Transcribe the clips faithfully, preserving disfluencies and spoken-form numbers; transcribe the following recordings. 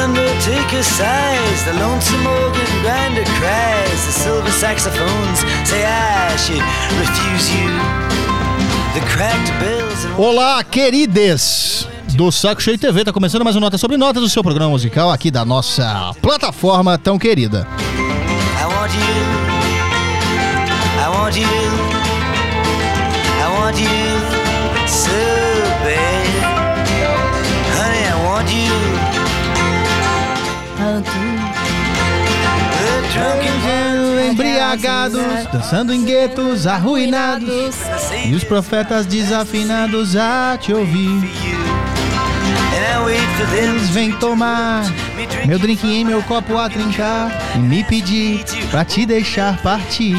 undertaker sighs, the lonesome organ grinder cries, the silver saxophones say I should refuse you. The cracked bells and... Olá, querides do Saco Cheio T V, tá começando mais uma Nota sobre Notas, do seu programa musical aqui da nossa plataforma tão querida. I want you, I want you, I want you so bad. Honey, I want you. Embriagados, dançando em guetos arruinados, e os profetas desafinados a te ouvir. Eles vêm tomar meu drink em meu copo a trincar e me pedir pra te deixar partir.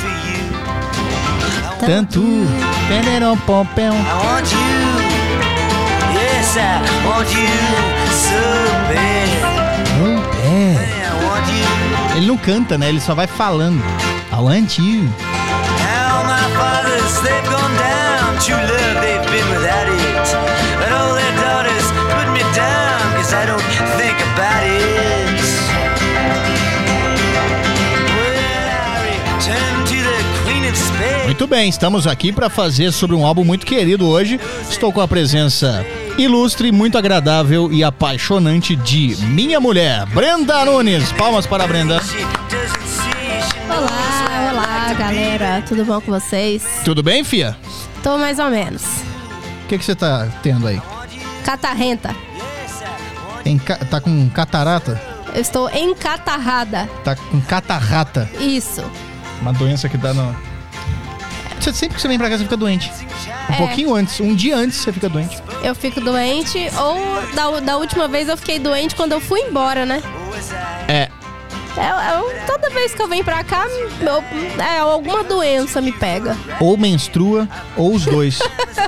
Tanto peneirão pompão. I want you, yes I want you so bad. Não é. I want you. Ele não canta, né? Ele só vai falando. I want you. Now my fathers, they've gone down. True love, they've been without it. But all their daughters put me down, cause I don't think about it. Well, I return to the Queen of Spades. Muito bem, estamos aqui para fazer sobre um álbum muito querido hoje. Estou com a presença ilustre, muito agradável e apaixonante de minha mulher, Brenda Nunes. Palmas para a Brenda. Olá, olá galera, tudo bom com vocês? Tudo bem, fia? Tô mais ou menos. O que que você tá tendo aí? Catarrenta. Em ca... Tá com catarata? Eu estou encatarrada. Tá com catarrata. Isso. Uma doença que dá no... Você, sempre que você vem pra casa, você fica doente. Um É. pouquinho antes, um dia antes você fica doente. Eu fico doente, ou da, da última vez eu fiquei doente quando eu fui embora, né? É. É, eu, toda vez que eu venho pra cá, eu, é, alguma doença me pega. Ou menstrua, ou os dois.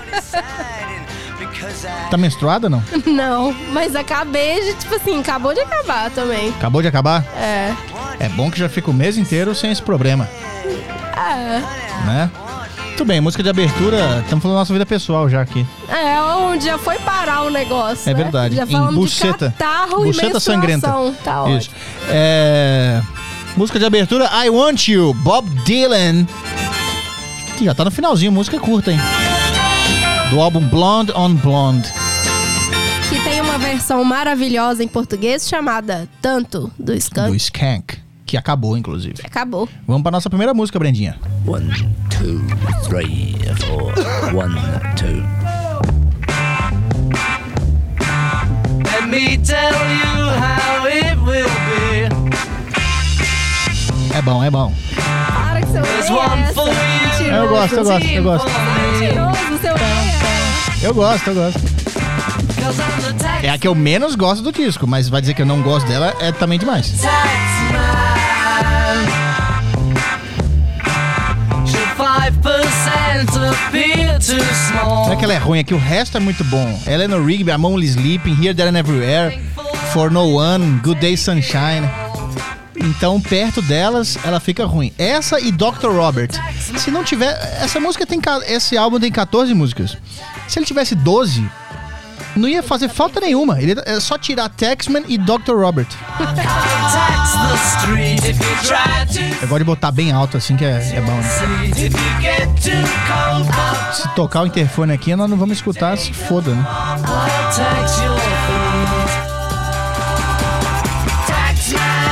Tá menstruada, não? Não, mas acabei de, tipo assim, acabou de acabar também. Acabou de acabar? É. É bom que já fica o mês inteiro sem esse problema, É. né? Muito bem, música de abertura, estamos falando da nossa vida pessoal já aqui. É, onde já foi parar o negócio. É né? verdade. Já Em falamos buceta. de catarro Buceta e menstruação. sangrenta. Tá Isso. ótimo. É... Música de abertura, I Want You, Bob Dylan. Que já tá no finalzinho, música curta, hein? Do álbum Blonde on Blonde. Que tem uma versão maravilhosa em português chamada Tanto, do Skank. Do Skank, que acabou, inclusive. Acabou. Vamos pra nossa primeira música, Brendinha. One, two, three, four. One, two. Let me tell you how it will be. É bom, é bom. Para que você There's odeia one essa. for you. Eu gosto, eu gosto, eu gosto. Mentiroso, você odeia essa. Eu gosto, eu gosto. Cause I'm the tax, É a que eu menos gosto do disco, mas vai dizer que eu não gosto dela é também demais. tax man. Should five percent appear too small? Não é que ela é ruim, é que o resto é muito bom. Eleanor Rigby, I'm Only Sleeping, Here, There and Everywhere, For No One, Good Day Sunshine. Então, perto delas, ela fica ruim. Essa e doutor Robert. Se não tiver... Essa música tem... Esse álbum tem catorze músicas. Se ele tivesse doze, não ia fazer falta nenhuma. Ele é só tirar Taxman e doutor Robert. Tax the street if you try to Eu gosto de botar bem alto assim, que é, é bom, né? see. If you get too cold, I'll Se tocar o interfone aqui, nós não vamos escutar, se foda, né? tax your food. Tax man.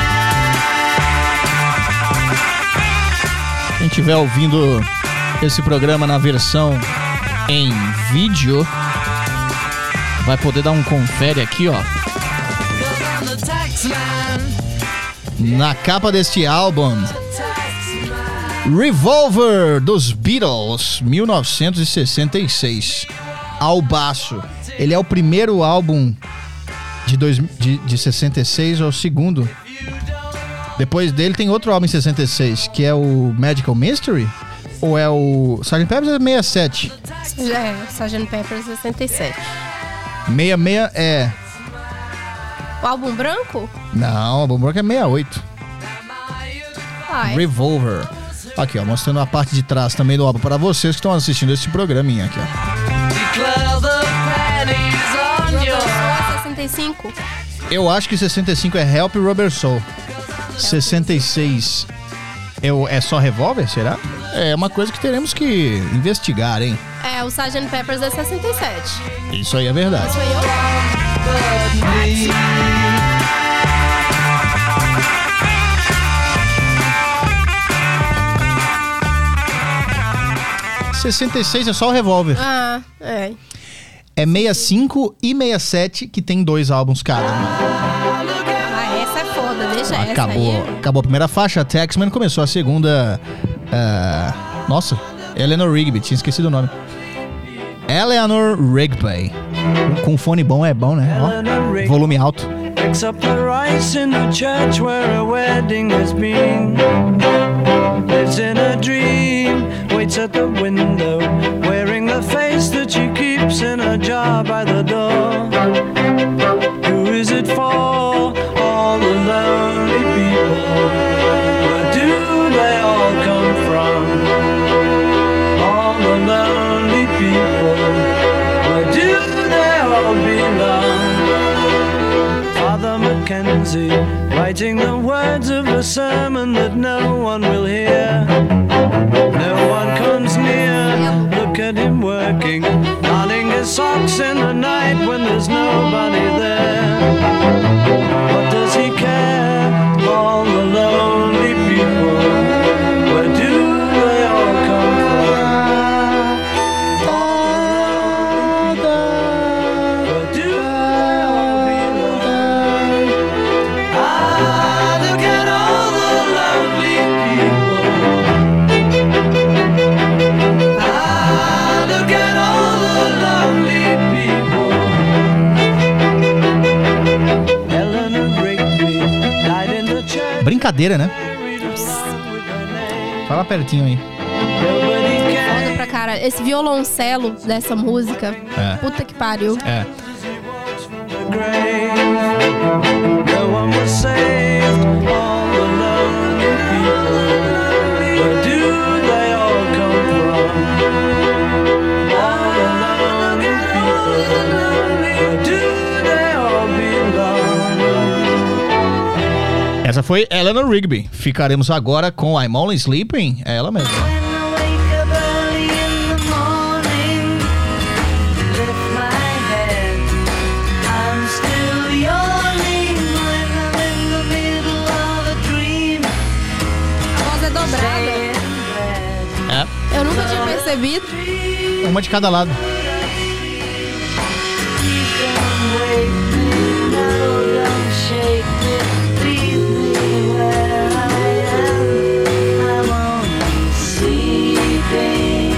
Quem estiver ouvindo esse programa na versão em vídeo, vai poder dar um confere aqui, ó. Cause I'm the tax man. Na capa deste álbum, Tax man. Revolver, dos Beatles, mil novecentos e sessenta e seis. Albaço. Ele é o primeiro álbum de, dois, de, de sessenta e seis, ou o segundo. Depois dele tem outro álbum em sessenta e seis, que é o Magical Mystery? Ou é o sergeant Pepper's é sessenta e sete? É, sargento Pepper sessenta e sete. sessenta e seis é... O álbum branco? Não, o álbum branco é sessenta e oito. Ah, é. Revolver. Aqui, ó, mostrando a parte de trás também do álbum para vocês que estão assistindo esse programinha aqui, ó. Declare the pennies on your... sessenta e cinco. Eu acho que sessenta e cinco é Help e Rubber Soul. sessenta e seis é, o- é só Revolver, será? É uma coisa que teremos que investigar, hein? É, o sergeant Pepper's é sessenta e sete. Isso aí é verdade. Isso aí eu... sessenta e seis é só o Revolver. Ah, é. É sessenta e cinco e sessenta e sete que tem dois álbuns cada. Ah, essa é foda, deixa essa Acabou, aí. acabou a primeira faixa, Taxman, começou a segunda. ah, nossa, Eleanor Rigby, tinha esquecido o nome. Eleanor Rigby. Com fone bom é bom, né? Ó, volume alto. Picks up the rice in the church where a wedding has been. Lives in a dream, waits at the window, wearing the face that she keeps in a jar by the door. Who is it for? All the lonely people. Where do they all come from? All the lonely people. Where do they all belong? Father Mackenzie, writing the words of a sermon that no one will hear. No one comes near. Look at him working, darning his socks in the night when there's nobody there. What does he care? All the lonely people. Where do they all come from? All the lonely people. Where do they all belong? Ah, look at all the lonely people. Ah, look at all the lonely people. Eleanor Rigby died in the church. Brincadeira, né? Fala pertinho aí. Nobody Foda cares. pra caralho. Esse violoncelo dessa música, É. puta que pariu. É. The grave. No one was saved. All the lonely people. Where do they all come from? All the lonely people. Where do they all belong? Essa foi Eleanor Rigby. Ficaremos agora com I'm Only Sleeping. É ela mesma. When I wake up early in the morning, lift my head, I'm still yawning when I'm in the middle of a dream. A voz é dobrada. In bed, É. Eu nunca tinha percebido. Uma de cada lado. don't wake me, no, don't shake me, leave me where I am. I'm only sleeping.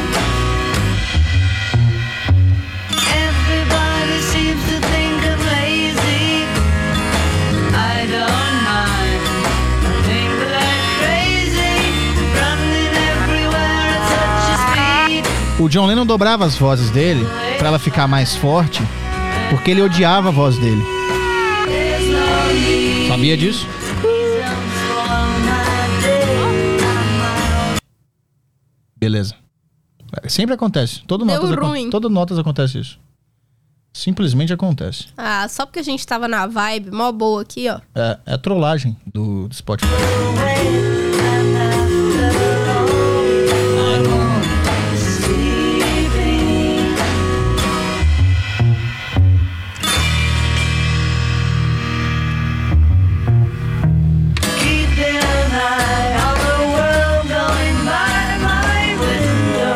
Everybody seems to think I'm lazy. I don't mind. I think that I'm crazy, running everywhere at such a speed. O John Lennon dobrava as vozes dele pra ela ficar mais forte, porque ele odiava a voz dele. There's no need. Sabia disso? Please don't spoil my day. I'm my own. Beleza. É, sempre acontece. Todo Deu notas, acon- ruim. todo notas acontece isso. Simplesmente acontece. Ah, só porque a gente tava na vibe mó boa aqui, ó. É, é a trollagem do, do Spotify. Keeping an eye on the world going by my window.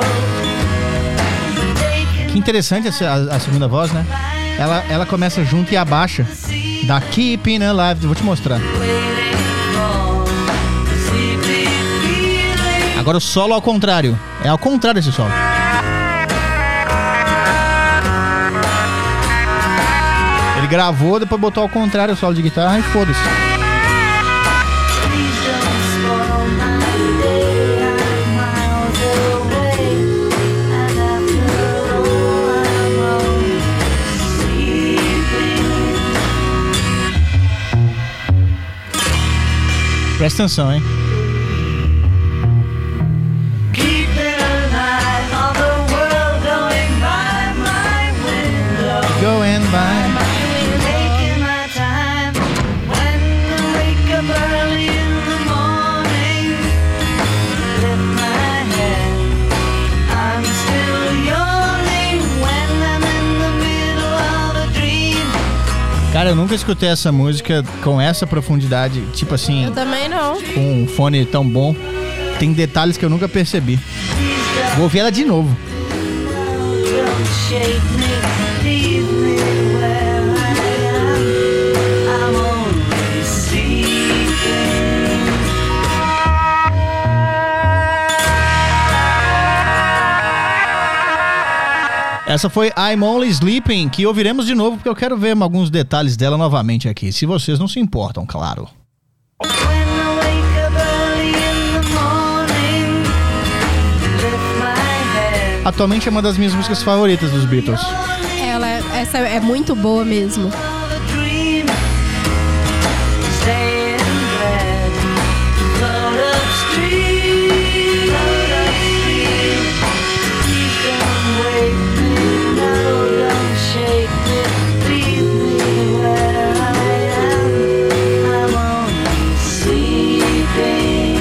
Taking Que interessante essa, a, a segunda voz, né? Ela, ela começa junto e abaixa. Da Keeping Alive. Vou te mostrar. waiting for the sleepy feeling. Agora o solo ao contrário. É ao contrário esse solo. Ele gravou, depois botou ao contrário o solo de guitarra e foda-se. Please don't spoil my day. I'm miles away, and after all, I'm only sleeping. Presta atenção, hein? Keeping an eye on the world going by my window. Going by. Taking my time. Cara, eu nunca escutei essa música com essa profundidade, tipo assim, Eu também não. com um fone tão bom. Tem detalhes que eu nunca percebi. Vou ouvir ela de novo. Don't shake me, leave me where I am. I'm only sleeping. Essa foi I'm Only Sleeping, que ouviremos de novo porque eu quero ver alguns detalhes dela novamente aqui, se vocês não se importam, claro. When I wake up early in the morning, lift my head. Atualmente é uma das minhas músicas favoritas dos Beatles. Ela, essa é muito boa mesmo. Of a dream, stay in bed, float upstream, float upstream. Please don't wake me, no, don't shake me, leave me where I am. I'm only sleeping.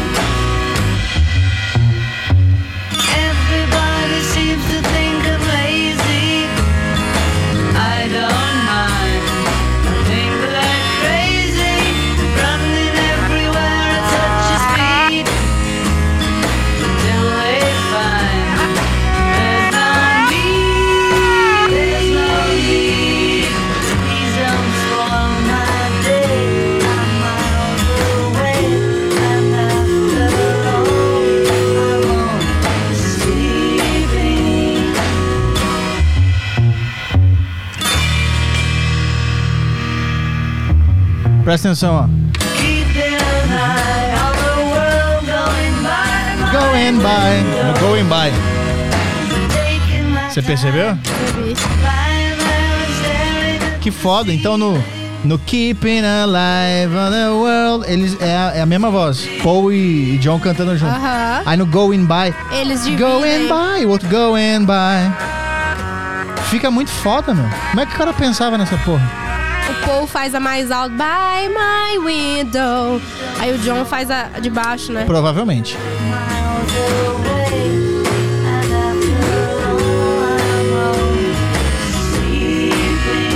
Everybody seems to think I'm lazy. I don't mind. I think that I'm crazy, running everywhere at such a speed. Till they find there's no need, there's no need. Please don't spoil my day. I'm miles away, and after all, I'm only sleeping. Presta atenção, ó. Keeping an eye on the world going by, my Going by, no Going by. taking my Você percebeu? Eu vi. lying there and staring at Que foda. Então no, no Keeping Alive on the World, eles, é, a, é a mesma voz. Paul e, e John cantando junto. Aham. Aí no Going By, Eles Going dividem. By, o outro Going By. Fica muito foda, meu. Como é que o cara pensava nessa porra? O Paul faz a mais alta, by my window. Aí o John faz a de baixo, né? Provavelmente. miles away, and after all, I'm only sleeping.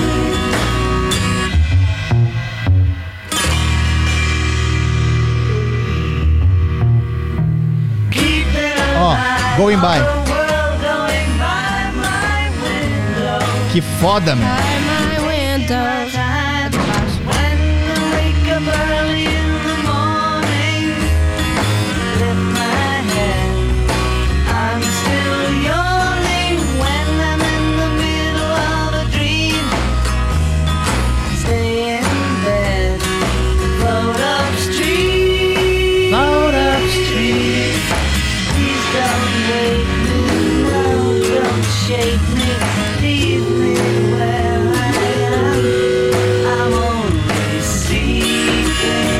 Keeping an Ó, eye Going on By. the world going by my window. Que foda, meu. By my window. When I wake up early in the morning, lift my head, I'm still yawning. When I'm in the middle of a dream, stay in bed, float upstream, Float upstream. please don't wake me, no, don't shake me, leave me where I am. I'm only sleeping.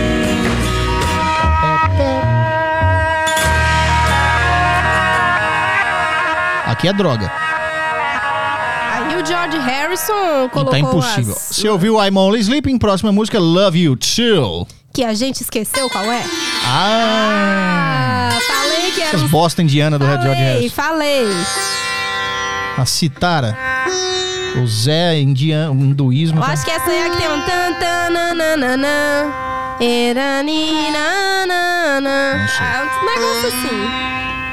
Aqui é droga. Aí o George Harrison E colocou tá impossível. as- Você ouviu I'm Only Sleeping, próxima música Love You Chill. que a gente esqueceu qual é. Ah! Ah, falei que era Essas um... bosta indiana do Red George Falei, Harrison. falei. A citara. O Zé indiano, o hinduísmo. Eu tá? acho que essa aí é a que tem um tan tan nananana. Erani nanana. Não sei. Ah, um negócio assim.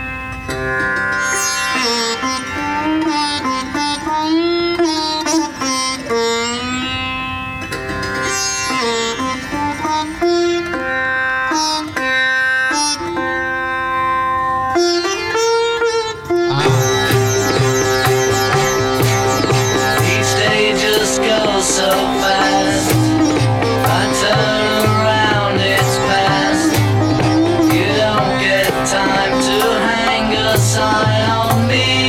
Each day just goes so fast. I turn around, it's past. You don't get time to hang a sign on me.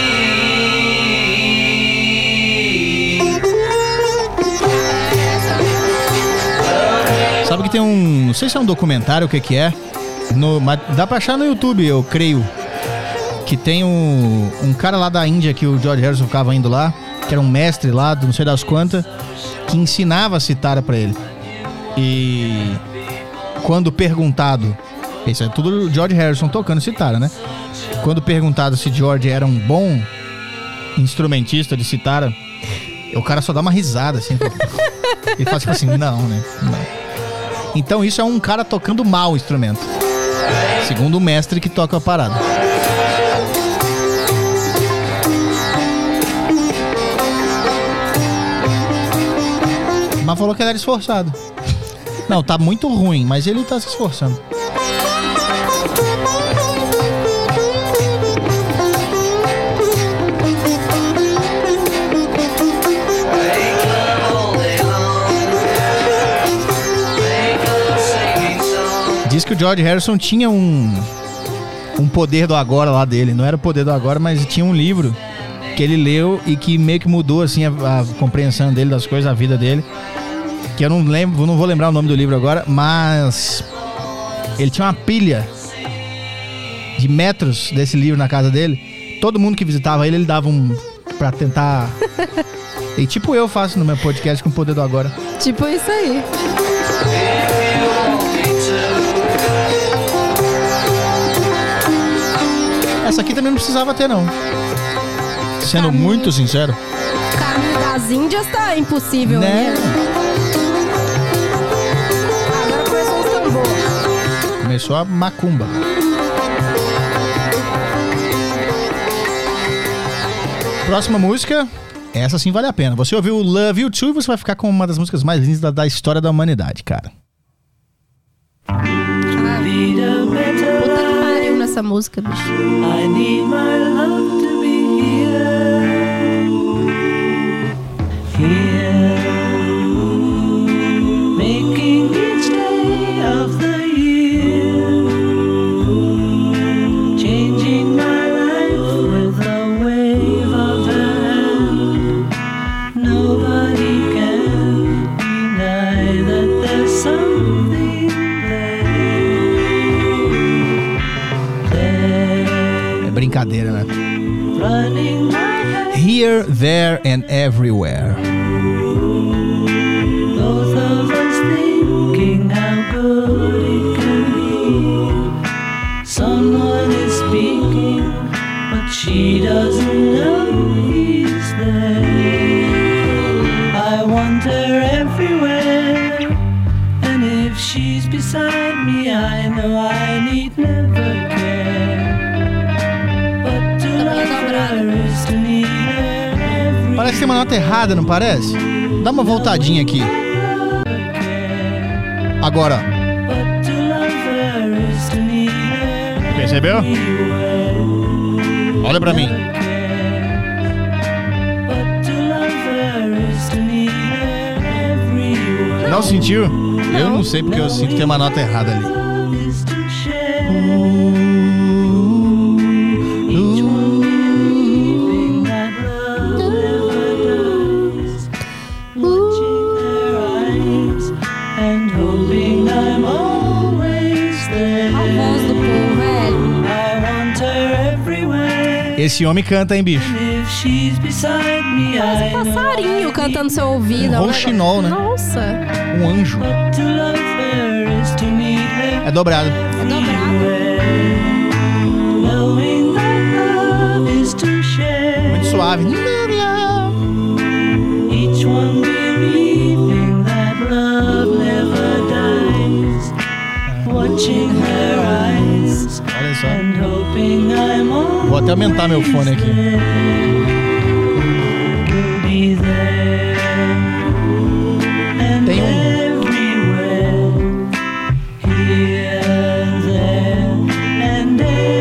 Sabe que tem um... Não sei se é um documentário, o que que é. No, mas dá pra achar no YouTube, eu creio. Que tem um, um cara lá da Índia que o George Harrison ficava indo lá. Que era um mestre lá, do não sei das quantas. Que ensinava a citara pra ele. E... Quando perguntado... Isso é tudo o George Harrison tocando citara, né? Quando perguntado se George era um bom instrumentista de citara, O cara só dá uma risada, assim. Ele fala tipo assim, não, né? Não. Então isso é um cara tocando mal o instrumento. Segundo o mestre que toca a parada. Mas falou que ele era esforçado. Não, tá muito ruim, mas ele tá se esforçando. Diz que o George Harrison tinha um um poder do agora lá dele. Não era o poder do agora, mas tinha um livro que ele leu e que meio que mudou assim a, a compreensão dele das coisas, a vida dele. Que eu não lembro, não vou lembrar o nome do livro agora, mas ele tinha uma pilha de metros desse livro na casa dele. Todo mundo que visitava ele, ele dava um pra tentar. E tipo eu faço no meu podcast com o poder do agora. Tipo isso aí. Essa aqui também não precisava ter, não. Sendo Caminho. muito sincero. Caminho das Índias tá impossível, Né? né? Agora começou o tambor. Começou a macumba. Próxima música. Essa sim vale a pena. Você ouviu Love You Too e você vai ficar com uma das músicas mais lindas da, da história da humanidade, cara. Puta que pariu nessa música, bicho. I need my love to be here, here, making each day of the year, changing my life with a wave of her hand. Nobody can deny that there's something there. É brincadeira, né? Running my head, Here, There and Everywhere. both of us thinking how good it can be. Someone is speaking, but she doesn't know he's there. I want her everywhere, and if she's beside me, I know I need never care. But to love her is to need her everywhere. Parece que tem uma nota errada, não parece? Dá uma voltadinha aqui. Agora. But to love her is to need her Percebeu? everywhere. Olha pra mim. But to love her is to need her everywhere. Não sentiu? Eu não sei porque eu sinto que tem uma nota errada ali. Love is to share. Each one believing that love never dies. Watching her eyes and hoping I'm always there. A voz do povo, velho. I want her everywhere. Esse homem canta, hein, bicho? If she's beside me, I know Passarinho cantando no seu ouvido. Um é um rouxinol, né? negócio- Nossa, Um anjo. to love her is to need her É dobrado. é dobrado. knowing that love is to share. Muito suave. Each one believing that love never dies. Watching her eyes Olha só. and hoping I'm always Vou até aumentar meu fone aqui. there. We'll be there and Tem um- everywhere. Here, there and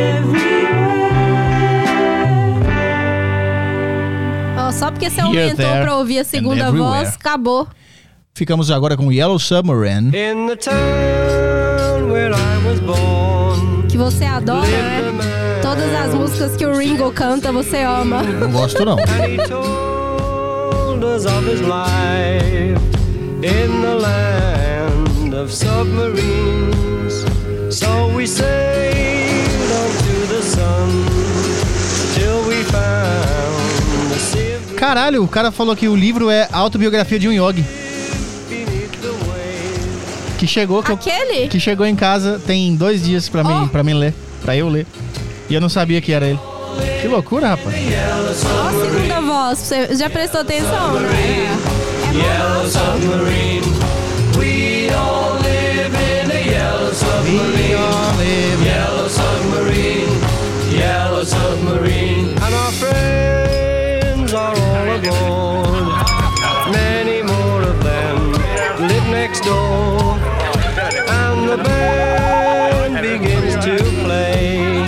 everywhere. Ó, só porque você Here, aumentou there, pra ouvir a and segunda everywhere. voz, acabou. Ficamos agora com Yellow Submarine. In the town where I was born, Que você adora, lived a né? man Todas as músicas que o Ringo canta, você ama. Não gosto, não. and he told us of his life in the land of submarines. So we sailed on to the sun till we found the sea of Caralho, o cara falou que o livro é autobiografia de um yogi. beneath the waves. Que chegou, que, eu- Aquele? que chegou em casa tem dois dias pra mim, Oh. pra mim ler. Pra eu ler. E eu não sabia que era ele. Que loucura, rapaz. Ó a segunda voz, você já prestou atenção, né? Yellow submarine. We all live in a yellow submarine. Yellow submarine. Yellow submarine. And our friends are all aboard. Many more of them live next door. And the band begins to play.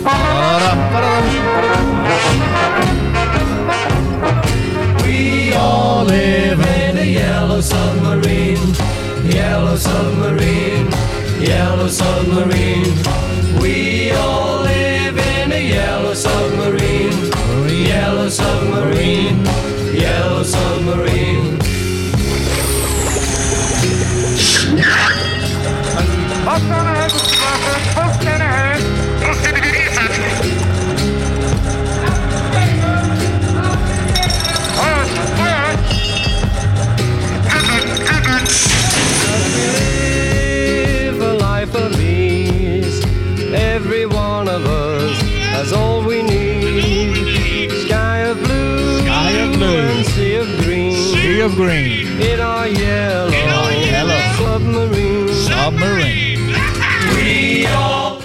We all live in a yellow submarine. Yellow submarine. Yellow submarine. We all live in a yellow submarine. Yellow submarine. Yellow submarine. Live a life of ease. Every one of us has all we need. Sky of blue, Sky of blue. and sea of green. Sea of green. In our yellow, yellow submarine. Submarine. We all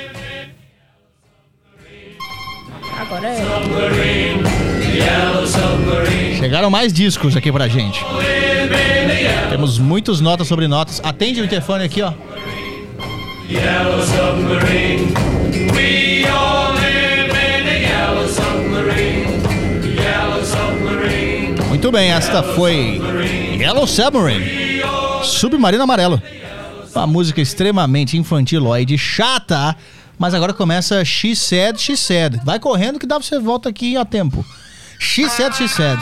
Agora é. submarine. Yellow submarine. Chegaram mais discos aqui pra gente. Temos muitas notas sobre notas. Atende o interfone aqui, ó. Yellow submarine. We all live in a yellow submarine. Yellow submarine. Muito bem, esta foi Yellow Submarine, Submarino Amarelo. Uma música extremamente infantiloide, chata, mas agora começa She Said, She Said. Vai correndo que dá pra você volta aqui a tempo. She Said, She Said.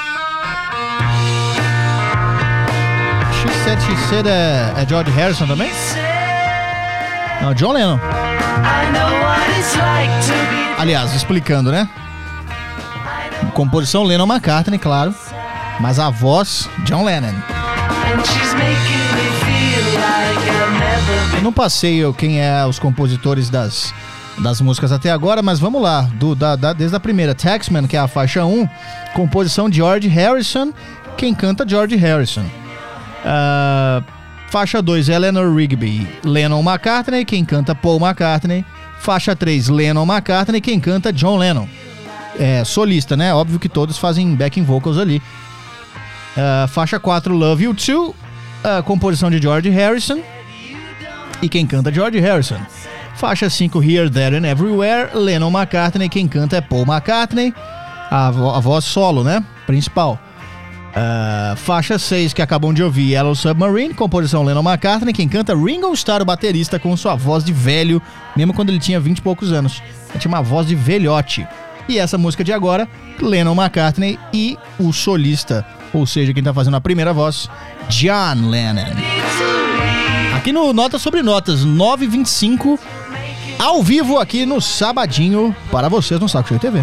She Said, She Said é, é George Harrison também? Não, John Lennon. I know what it's like to be. Aliás, explicando, né? Composição Lennon McCartney, claro. Mas a voz, John Lennon. And she's making me feel like I've never been. Eu não passei eu quem é os compositores das, das músicas até agora, mas vamos lá. Do, da, da, desde a primeira, Taxman, que é a faixa um, composição de George Harrison. Quem canta, George Harrison. Uh, faixa dois, Eleanor Rigby, Lennon McCartney. Quem canta, Paul McCartney. Faixa três, Lennon McCartney. Quem canta, John Lennon. É, solista, né? Óbvio que todos fazem backing vocals ali. Uh, faixa quatro, Love You Too, uh, composição de George Harrison. E quem canta, George Harrison. Faixa cinco, Here, There and Everywhere, Lennon McCartney. Quem canta é Paul McCartney. A, vo- a voz solo, né? Principal. Uh, faixa seis, que acabam de ouvir, Yellow Submarine, composição Lennon McCartney. Quem canta, Ringo Starr, o baterista, com sua voz de velho, mesmo quando ele tinha vinte e poucos anos. Ele tinha uma voz de velhote. E essa música de agora, Lennon McCartney e o solista, ou seja, quem tá fazendo a primeira voz, John Lennon. Aqui no Notas sobre Notas, nove e vinte e cinco, ao vivo aqui no Sabadinho, para vocês no Saco Cheio T V.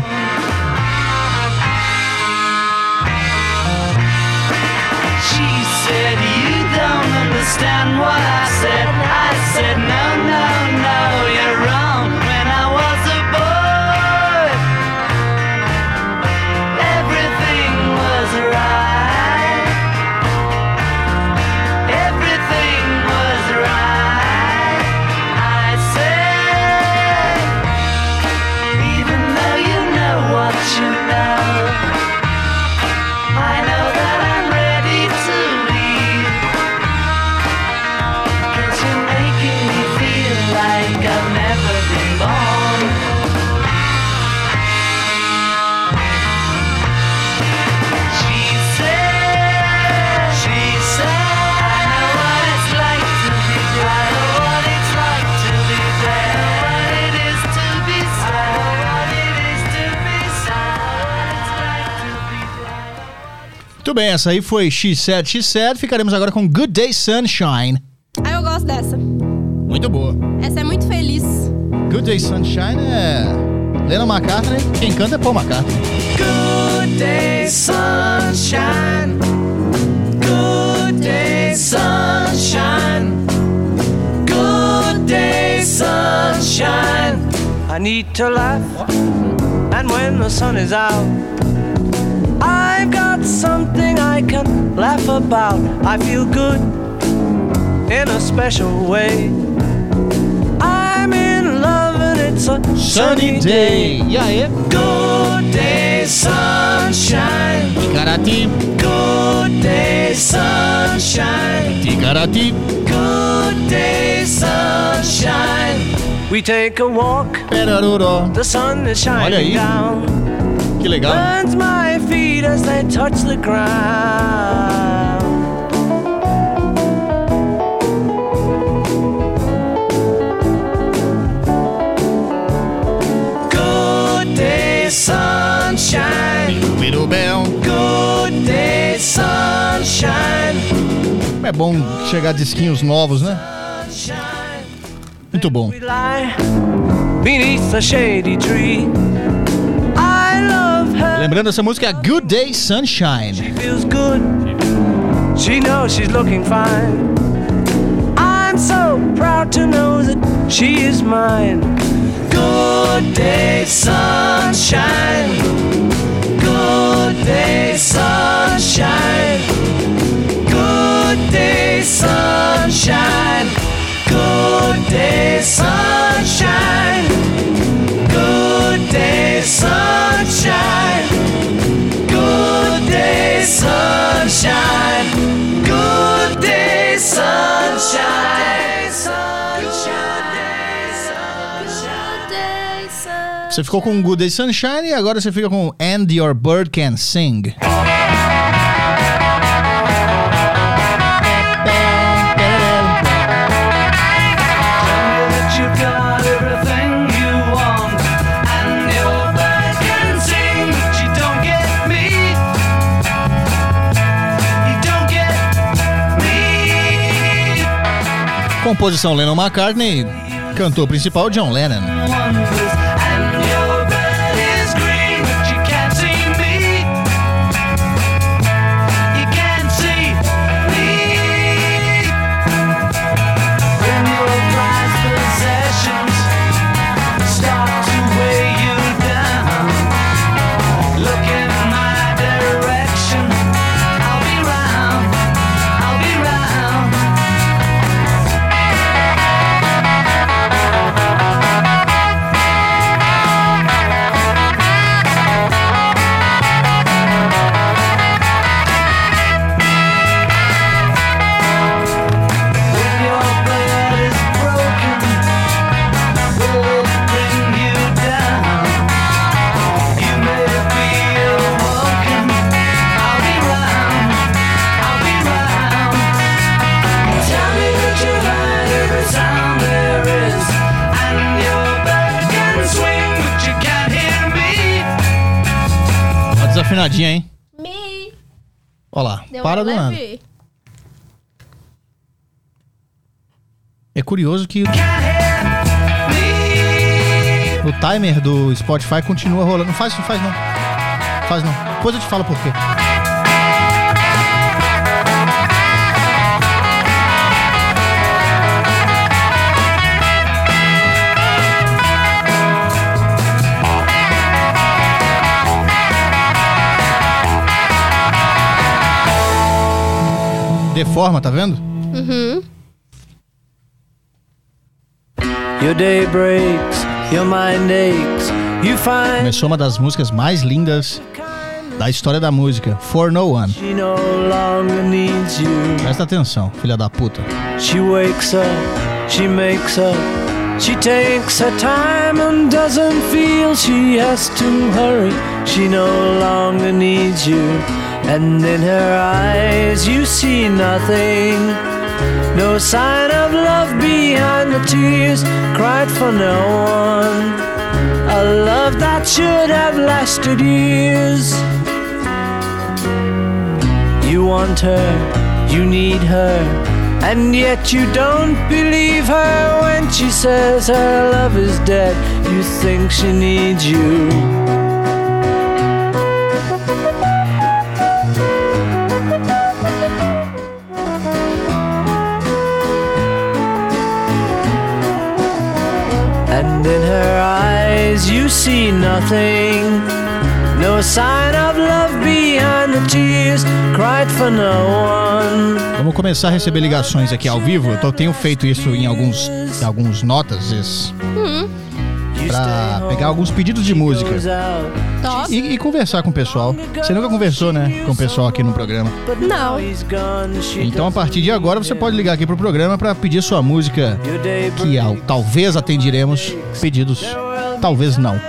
She said, you don't understand what I said. I said, no, no, no, you're wrong. When I was a boy, everything was right. Everything was right. I said, even though you know what you know, I know that I'm ready to leave. 'Cause you're making me feel like I've never been born. She said, she said, I know what it's like to be blue. I know what it's like to be dead. I know what it is to be sad. I know what it is to be sad. I know what it's like to be blind. Muito bem, essa aí foi She Said, She Said. Ficaremos agora com Good Day Sunshine. Ah, eu gosto dessa. Muito boa. Essa é muito feliz. Good Day Sunshine é Lennon McCartney. Quem canta é Paul McCartney. Good day, sunshine. Good day, sunshine. Good day, sunshine. I need to laugh. And when the sun is out, I've got something I can laugh about. I feel good in a special way. I'm in love and it's a sunny day. E aí? Good day, sunshine. Ticarati, Good day, sunshine. ticarati. Good day, sunshine. We take a walk, Peraruró. the sun is Olha aí. shining down. Que legal. Burns my feet as they touch the ground. Good day, sunshine. Viru bel. Good day, sunshine. É bom chegar disquinhos novos, né? Muito bom. We lie beneath a shady tree. I love her. Lembrando, essa música é Good Day Sunshine. She feels good. She knows she's looking fine. I'm so proud to know that she is mine. Good day, sunshine. Good day, sunshine. Good day, sunshine. Good day, sunshine. Good day, sunshine. Good day, sunshine. Good day, sunshine. Você ficou com Good Day Sunshine e agora você fica com And Your Bird Can Sing. You've got everything you want, and your bird can sing, but you don't get me. You don't get me. Composição Lennon McCartney, cantor principal John Lennon. Wonders, and your bird is green, but you can't see me. You can't see me. When your prized possessions start to weigh you down, look in my direction. I'll be round. I'll be round. When your bird is broken, will it bring you down? You may be awoken. I'll be round. I'll be round. Tell me that you heard every sound there is, and your bird can swing, but you can't hear me. Tá desafinadinha, hein? Me. Olha lá, Deu para uma do nada. leve. É curioso que Can't hear me. o timer do Spotify continua rolando. Não faz, não faz não. Faz não. Depois eu te falo por quê. Deforma, tá vendo? Uhum. Your day breaks, your mind aches. You find Começou uma das músicas mais lindas da história da música, For No One. she no longer needs you. Presta atenção, filha da puta. She wakes up, she makes up. She takes her time and doesn't feel she has to hurry. She no longer needs you. And in her eyes you see nothing. No sign of love behind the tears cried for no one. A love that should have lasted years. You want her, you need her, and yet you don't believe her when she says her love is dead. You think she needs you. And in her eyes eyes you see nothing. No sign of love behind the tears cried for no one. Vamos começar a receber ligações aqui ao vivo. Eu tenho feito isso em alguns, em alguns notas, esse, pra pegar alguns pedidos de música Top. e, e conversar com o pessoal. Você nunca conversou, né, com o pessoal aqui no programa? Não. Então, a partir de agora, você pode ligar aqui pro programa pra pedir sua música, que ao, talvez atenderemos pedidos, talvez não.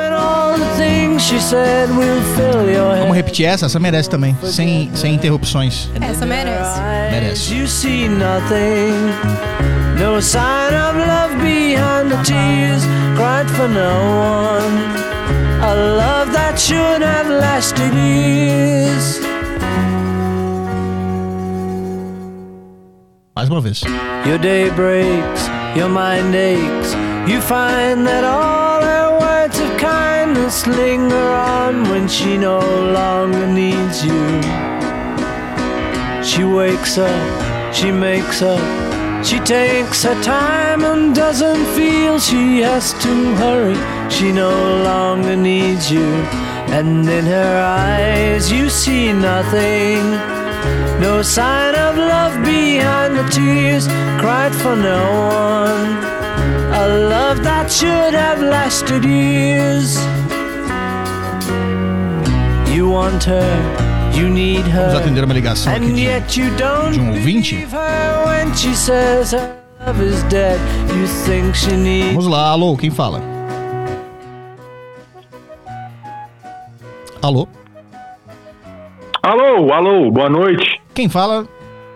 Vamos repetir essa? Essa merece também, sem, sem interrupções. Essa merece. Merece. You see nothing. No sign of love behind the tears cried for no one. A love that should have lasted years. Mais uma vez. Your day breaks, your mind aches. You find that all her words of kindness linger on when she no longer needs you. She wakes up, she makes up, she takes her time and doesn't feel she has to hurry. She no longer needs you, and in her eyes you see nothing. No sign of love behind the tears cried for no one. A love that should have lasted years. You want her, you need her. Vamos atender uma ligação aqui And de, yet you don't de um ouvinte. believe her when she says her love is dead. You think she needs. Vamos lá, alô, quem fala? Alô? Alô, alô, boa noite. Quem fala?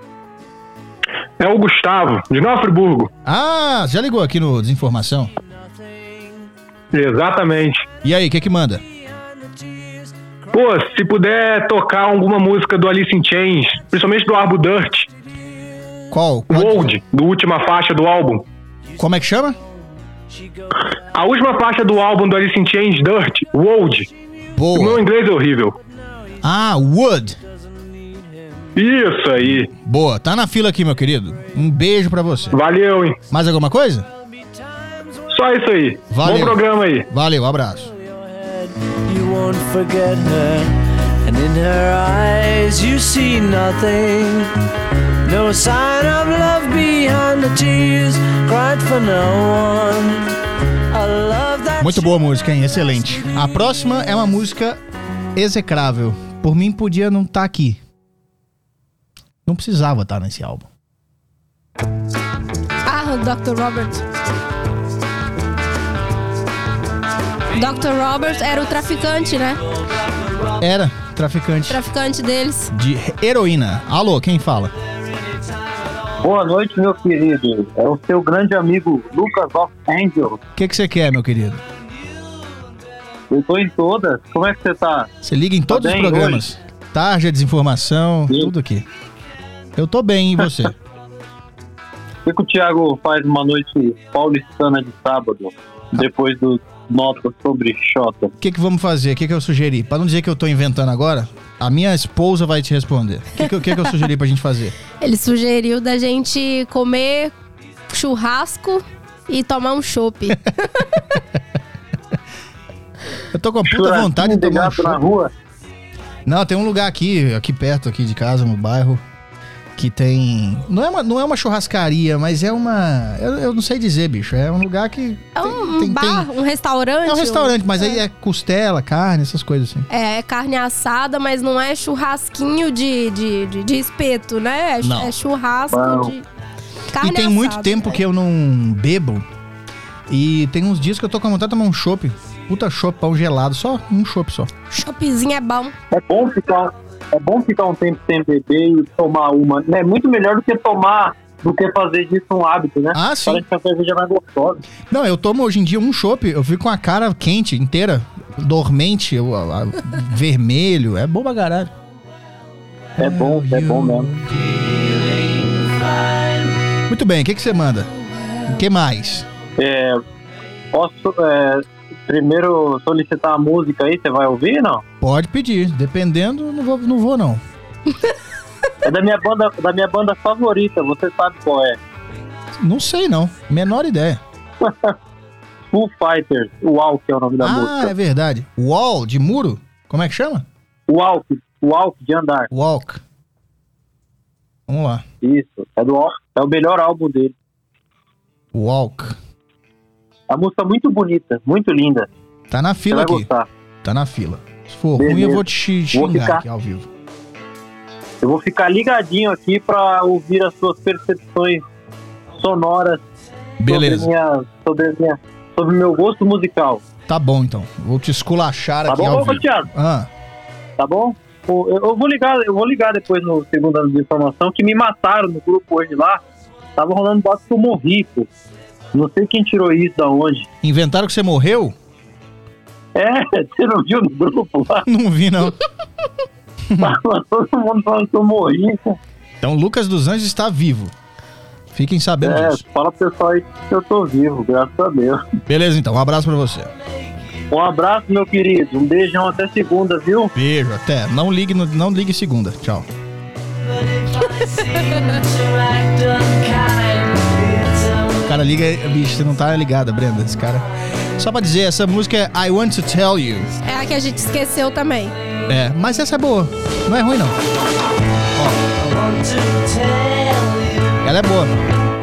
É o Gustavo, de Nova Friburgo. Ah, já ligou aqui no Desinformação? Exatamente. E aí, o que que manda? Pô, se puder tocar alguma música do Alice in Chains, principalmente do álbum Dirt, Qual? Qual? Old, do última faixa do álbum. Como é que chama? A última faixa do álbum do Alice in Chains, Dirt, Old. O meu Boa. inglês é horrível. Ah, Wood. Isso aí. Boa, tá na fila aqui, meu querido. Um beijo pra você. Valeu, hein? Mais alguma coisa? Só isso aí. Valeu. Bom programa aí. Valeu, abraço. You won't forget her, and in her eyes you see nothing. No sign of love behind the tears cried for no one. A love that Muito boa música, hein? Excelente. A próxima é uma música execrável. Por mim, podia não estar aqui. Não precisava estar nesse álbum. Ah, o doutor Robert. doutor Robert era o traficante, né? Era traficante Traficante deles. de heroína. Alô, quem fala? Boa noite, meu querido. É o seu grande amigo Lucas of Angels. O que que você quer, meu querido? Eu tô em todas. Como é que você tá? Você liga em todos Tá os bem programas. Tarja, desinformação, Sim. tudo aqui. Eu tô bem, e você? Por que que o Thiago faz uma noite paulistana de sábado, depois do nota sobre Xota? O que que vamos fazer? O que que eu sugeri? Pra não dizer que eu tô inventando agora, a minha esposa vai te responder. O que que, que que eu sugeri pra gente fazer? Ele sugeriu da gente comer churrasco e tomar um chopp. Eu tô com a puta Churrasquinho vontade de de tomar um gato na chopp. rua? Não, tem um lugar aqui, aqui perto aqui de casa, no bairro, que tem... Não é uma, não é uma churrascaria, mas é uma... Eu, eu não sei dizer, bicho. É um lugar que... É tem- um tem- bar, tem- um restaurante. É um restaurante, mas aí é costela, carne, essas coisas assim. É, é carne assada, mas não é churrasquinho de, de, de, de espeto, né? É, Não. é churrasco Bom. de carne E tem assada. muito tempo que eu não bebo. E tem uns dias que eu tô com vontade de tomar um chopp. Puta chopp, pão gelado. Só um chopp só. Choppzinho é bom. É bom ficar, é bom ficar um tempo sem beber e tomar uma. É muito melhor do que tomar, do que fazer disso um hábito, né? Ah, sim. Parece que a cerveja é mais gostosa. Não, eu tomo hoje em dia um chopp. Eu fico com a cara quente inteira. Dormente, eu- a- a- vermelho. É bom pra caralho. É bom, é bom mesmo. Muito bem, o que que você manda? O que mais? É, posso é, primeiro solicitar a música aí, você vai ouvir, não? Pode pedir. Dependendo, não vou não. Vou, não. É da minha banda, da minha banda favorita, você sabe qual é. Não sei, não. Menor ideia. Foo Fighters. Walk é o nome da Ah, música. é verdade. Wall, de muro? Como é que chama? Walk, Walk de andar. Walk. Vamos lá. Isso, é, do, é o melhor álbum dele. Walk. A música muito bonita, muito linda. Tá na Você fila vai aqui. gostar. Tá na fila. Se for Beleza. ruim, eu vou te xingar Vou ficar- aqui ao vivo. Eu vou ficar ligadinho aqui pra ouvir as suas percepções sonoras Beleza. sobre minha, sobre minha, sobre meu gosto musical. Tá bom, então. Vou te esculachar Tá aqui bom, ao ô, vivo. Thiago? Ah, Tá bom? Eu, eu vou ligar, eu vou ligar depois no segundo ano de informação que me mataram no grupo hoje lá. Tava rolando boato que eu morri, pô. Não sei quem tirou isso da onde. inventaram que você morreu? É, você não viu no grupo lá? Não vi, não. Tava todo mundo falando que eu morri. Então, Lucas dos Anjos está vivo. Fiquem sabendo É, disso. fala pro pessoal aí que eu tô vivo, graças a Deus. Beleza, então. Um abraço pra você. Um abraço, meu querido. Um beijão até segunda, viu? Beijo, até. Não ligue, no- não ligue segunda. Tchau. O cara liga, bicho, você não tá ligada, Brenda. Esse cara. Só pra dizer, essa música é I Want to Tell You. É a que a gente esqueceu também. É, mas essa é boa. Não é ruim, não. Ó. Ela é boa.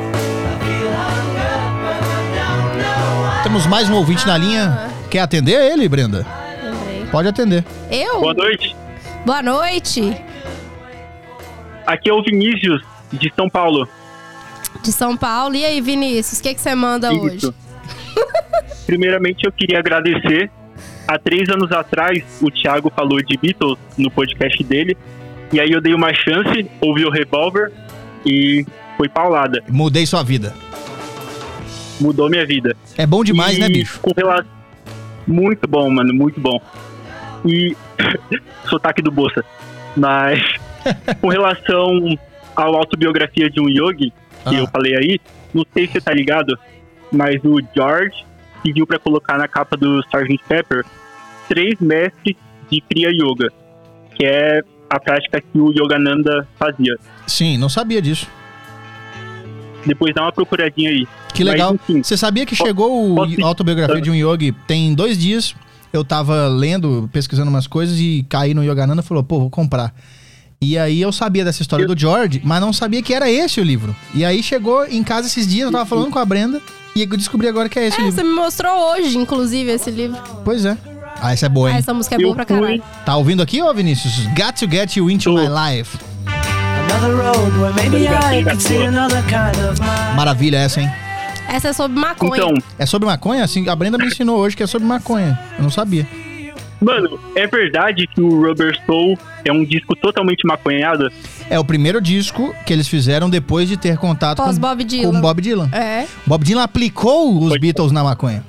Temos mais um ouvinte na linha. Quer atender ele, Brenda? Lembrei. Pode atender. Eu? Boa noite. Boa noite. Aqui é o Vinícius, de São Paulo. De São Paulo. E aí, Vinícius, o que, que você manda hoje? Isso. Primeiramente, eu queria agradecer. Há três anos atrás, o Thiago falou de Beatles no podcast dele. E aí eu dei uma chance, ouvi o Revolver e foi paulada. Mudei sua vida. Mudou minha vida. É bom demais, E né, bicho? Com rela... Muito bom, mano, muito bom. E sotaque do Bolsa. Mas com relação à autobiografia de um yogi, que Ah. eu falei aí, não sei se você tá ligado, mas o George pediu pra colocar na capa do sargento Pepper três mestres de Kriya Yoga, que é a prática que o Yogananda fazia. Sim, não sabia disso. Depois dá uma procuradinha aí. Que Mas, legal. enfim, Você sabia que chegou posso- o Autobiografia de um Yogi tem dois dias? Eu tava lendo, pesquisando umas coisas e caí no Yogananda e falou, pô, vou comprar. E aí eu sabia dessa história Eu- do George, mas não sabia que era esse o livro. E aí chegou em casa esses dias, eu tava falando com a Brenda e eu descobri agora que é esse É, livro. você me mostrou hoje, inclusive, esse livro. Pois é. Ah, essa é boa, Ah, hein? essa música é Eu boa pra fui- caralho. Tá ouvindo aqui, ô Vinícius? Got to get you into Tô. my life. Another road where maybe I could see another kind of mind. Maravilha essa, hein? Essa é sobre maconha. então, É sobre maconha? Assim, a Brenda me ensinou hoje que é sobre maconha. Eu não sabia. mano, é verdade que o Rubber Soul é um disco totalmente maconhado? É o primeiro disco que eles fizeram depois de ter contato Pós com, Bob Dylan. com Bob Dylan. É. Bob Dylan aplicou os Pode- Beatles na maconha.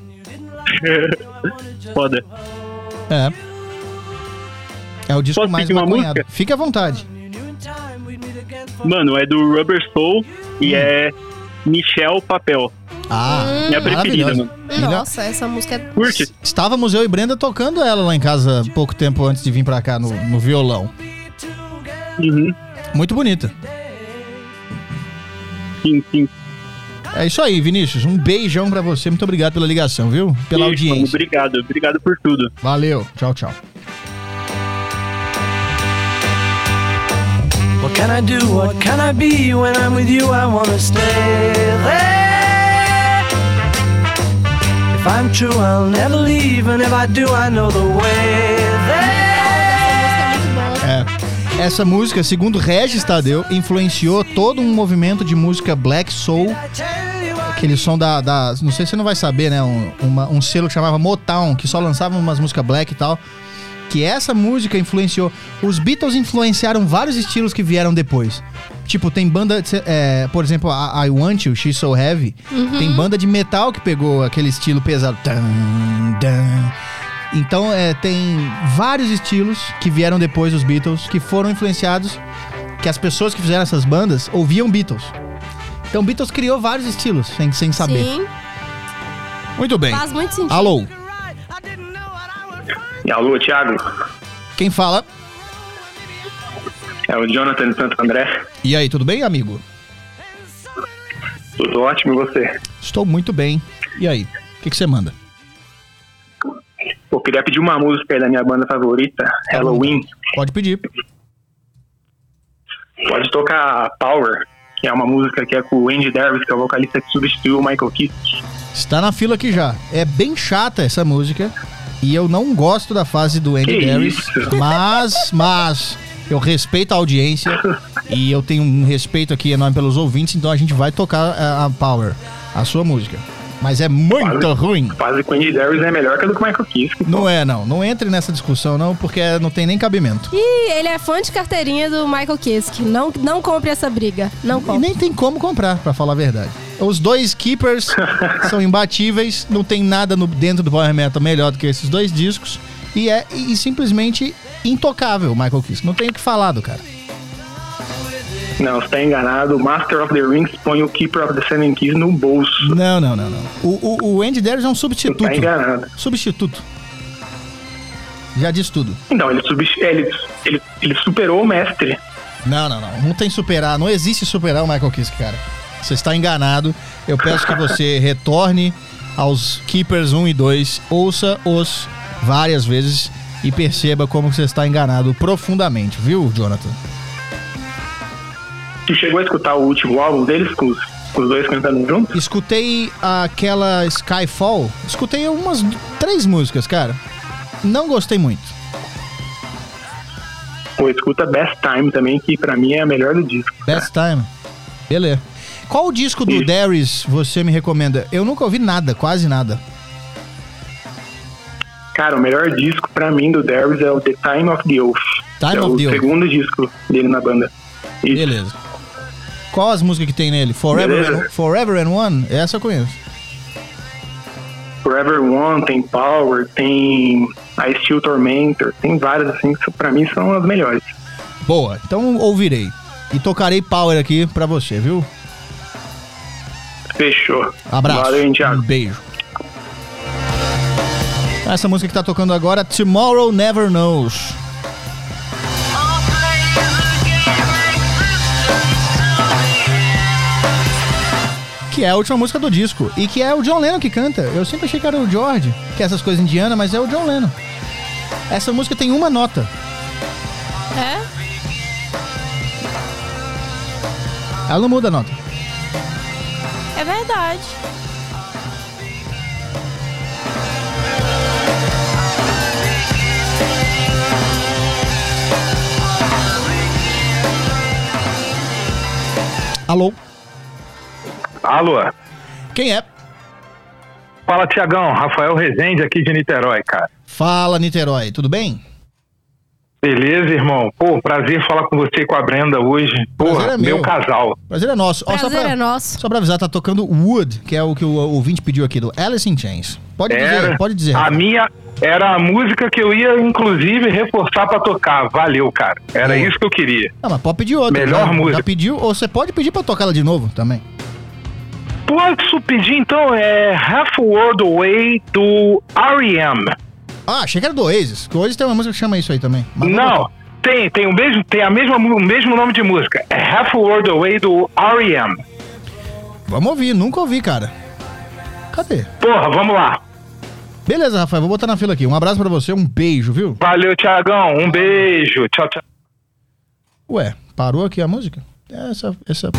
Foda. É. É o disco Posso mais pedir uma maconhado. música? Fique à vontade. Mano, é do Rubber Soul e é Michel Papel. Ah, Minha preferida, maravilhoso. mano. Melhor- Nossa, essa música é... Curte? Estávamos eu e Brenda tocando ela lá em casa pouco tempo antes de vir pra cá no, no violão. Uhum. Muito bonita. Sim, sim. É isso aí, Vinícius. Um beijão pra você. Muito obrigado pela ligação, viu? Pela Isso, mano, audiência. obrigado, obrigado por tudo. Valeu. Tchau, tchau. What can I do? What can I be? When I'm with you, I wanna stay there. If I'm true, I'll never leave, and if I do, I know the way there. Essa música é muito boa. É. Essa música, segundo Regis Tadeu, influenciou todo um movimento de música Black Soul. Aquele som da, da- não sei se você não vai saber, né? Um, uma- um selo que chamava Motown, que só lançava umas músicas black e tal. Que essa música influenciou. Os Beatles influenciaram vários estilos que vieram depois. Tipo, tem banda, é, por exemplo, a I Want You, She's So Heavy. Tem banda de metal que pegou aquele estilo pesado. Dun, dun. Então, é, tem vários estilos que vieram depois dos Beatles, que foram influenciados, que as pessoas que fizeram essas bandas ouviam Beatles. Então, Beatles criou vários estilos, sem, sem saber. Sim, Muito bem. faz muito sentido. Alô, Alô, Thiago. quem fala? É o Jonathan de Santo André. E aí, tudo bem, amigo? Tudo ótimo, e você? Estou muito bem. E aí? O que, que você manda? Eu queria pedir uma música aí da minha banda favorita, Halloween. Pode pedir. Pode tocar Power, que é uma música que é com o Andy Davis, que é o vocalista que substituiu o Michael Kiske. Está na fila aqui já. É bem chata essa música. E eu não gosto da fase do Andy Que Davis. isso? Mas, mas, eu respeito a audiência. E eu tenho um respeito aqui enorme pelos ouvintes. Então a gente vai tocar a, a Power, a sua música. Mas é muito Quase. ruim. Quase que o Andy Davis é melhor que a do Michael Kiske. Não é, não. Não entre nessa discussão, não, porque não tem nem cabimento. E ele é fã de carteirinha do Michael Kiske. Não, não compre essa briga. Não E compre. nem tem como comprar, pra falar a verdade. Os dois Keepers são imbatíveis, não tem nada no, dentro do Power Metal melhor do que esses dois discos. E é e, simplesmente intocável o Michael Kiske. Não tem o que falar do cara. Não, você tá enganado. O Master of the Rings põe o Keeper of the Seven Keys no bolso. Não, não, não, não. O, o, o Andy Davis é um substituto. Tá enganado. Substituto. Já disse tudo. Não, ele, sub... ele, ele, ele superou o mestre. Não, não, não. Não tem superar. Não existe superar o Michael Kiske, cara. Você está enganado. Eu peço que você retorne aos Keepers um e dois, ouça-os várias vezes e perceba como você está enganado profundamente, viu, Jonathan? Tu chegou a escutar o último álbum deles com os, com os dois cantando juntos? Escutei aquela Skyfall. Escutei umas três músicas, cara. Não gostei muito. Pô, escuta Best Time também, que pra mim é a melhor do disco. Best Time. Beleza. Qual o disco do Isso. Darius você me recomenda? Eu nunca ouvi nada, quase nada. Cara, o melhor disco pra mim do Darius é o The Time of the Oath. Time é of o the Oath. segundo disco dele na banda. Isso. Beleza. Qual as músicas que tem nele? Forever Beleza. and, Forever and One? Essa eu conheço. Forever One, tem Power, tem I Still Tormentor, tem várias assim que pra mim são as melhores. Boa, então ouvirei. E tocarei Power aqui pra você, viu? Fechou. Abraço. Valeu, hein, Um Thiago. beijo. Essa música que tá tocando agora, Tomorrow Never Knows. Que é a última música do disco. E que é o John Lennon que canta. Eu sempre achei que era o George, que é essas coisas indianas, mas é o John Lennon. Essa música tem uma nota. É? Ela não muda a nota. É verdade. Alô? Alô? Quem é? Fala, Tiagão. Rafael Rezende aqui de Niterói, cara. Fala, Niterói. Tudo bem? Beleza, irmão? Pô, prazer falar com você e com a Brenda hoje. Prazer Porra, é meu. meu casal. Prazer é nosso. Ó, só Prazer pra, é nosso. só pra avisar, tá tocando Wood, que é o que o ouvinte pediu aqui, do Alice in Chains. Pode dizer, Era pode dizer. a Rafael. minha era a música que eu ia, inclusive, reforçar pra tocar. Valeu, cara. Era Boa. isso que eu queria. Não, mas pode pedir outra. Melhor já, música. Já pediu, ou você pode pedir pra tocar ela de novo também. Posso pedir, então, é Half World Away do R E M. Ah, achei que era do Oasis. Que o Oasis tem uma música que chama isso aí também. Mas vamos Não, botar. tem, tem, o mesmo, tem a mesma, o mesmo nome de música. É Half World Away do R E M. Vamos ouvir, nunca ouvi, cara. Cadê? Porra, vamos lá. Beleza, Rafael, vou botar na fila aqui. Um abraço pra você, um beijo, viu? Valeu, Tiagão. Um beijo. Tchau, tchau. Ué, parou aqui a música? Essa, essa...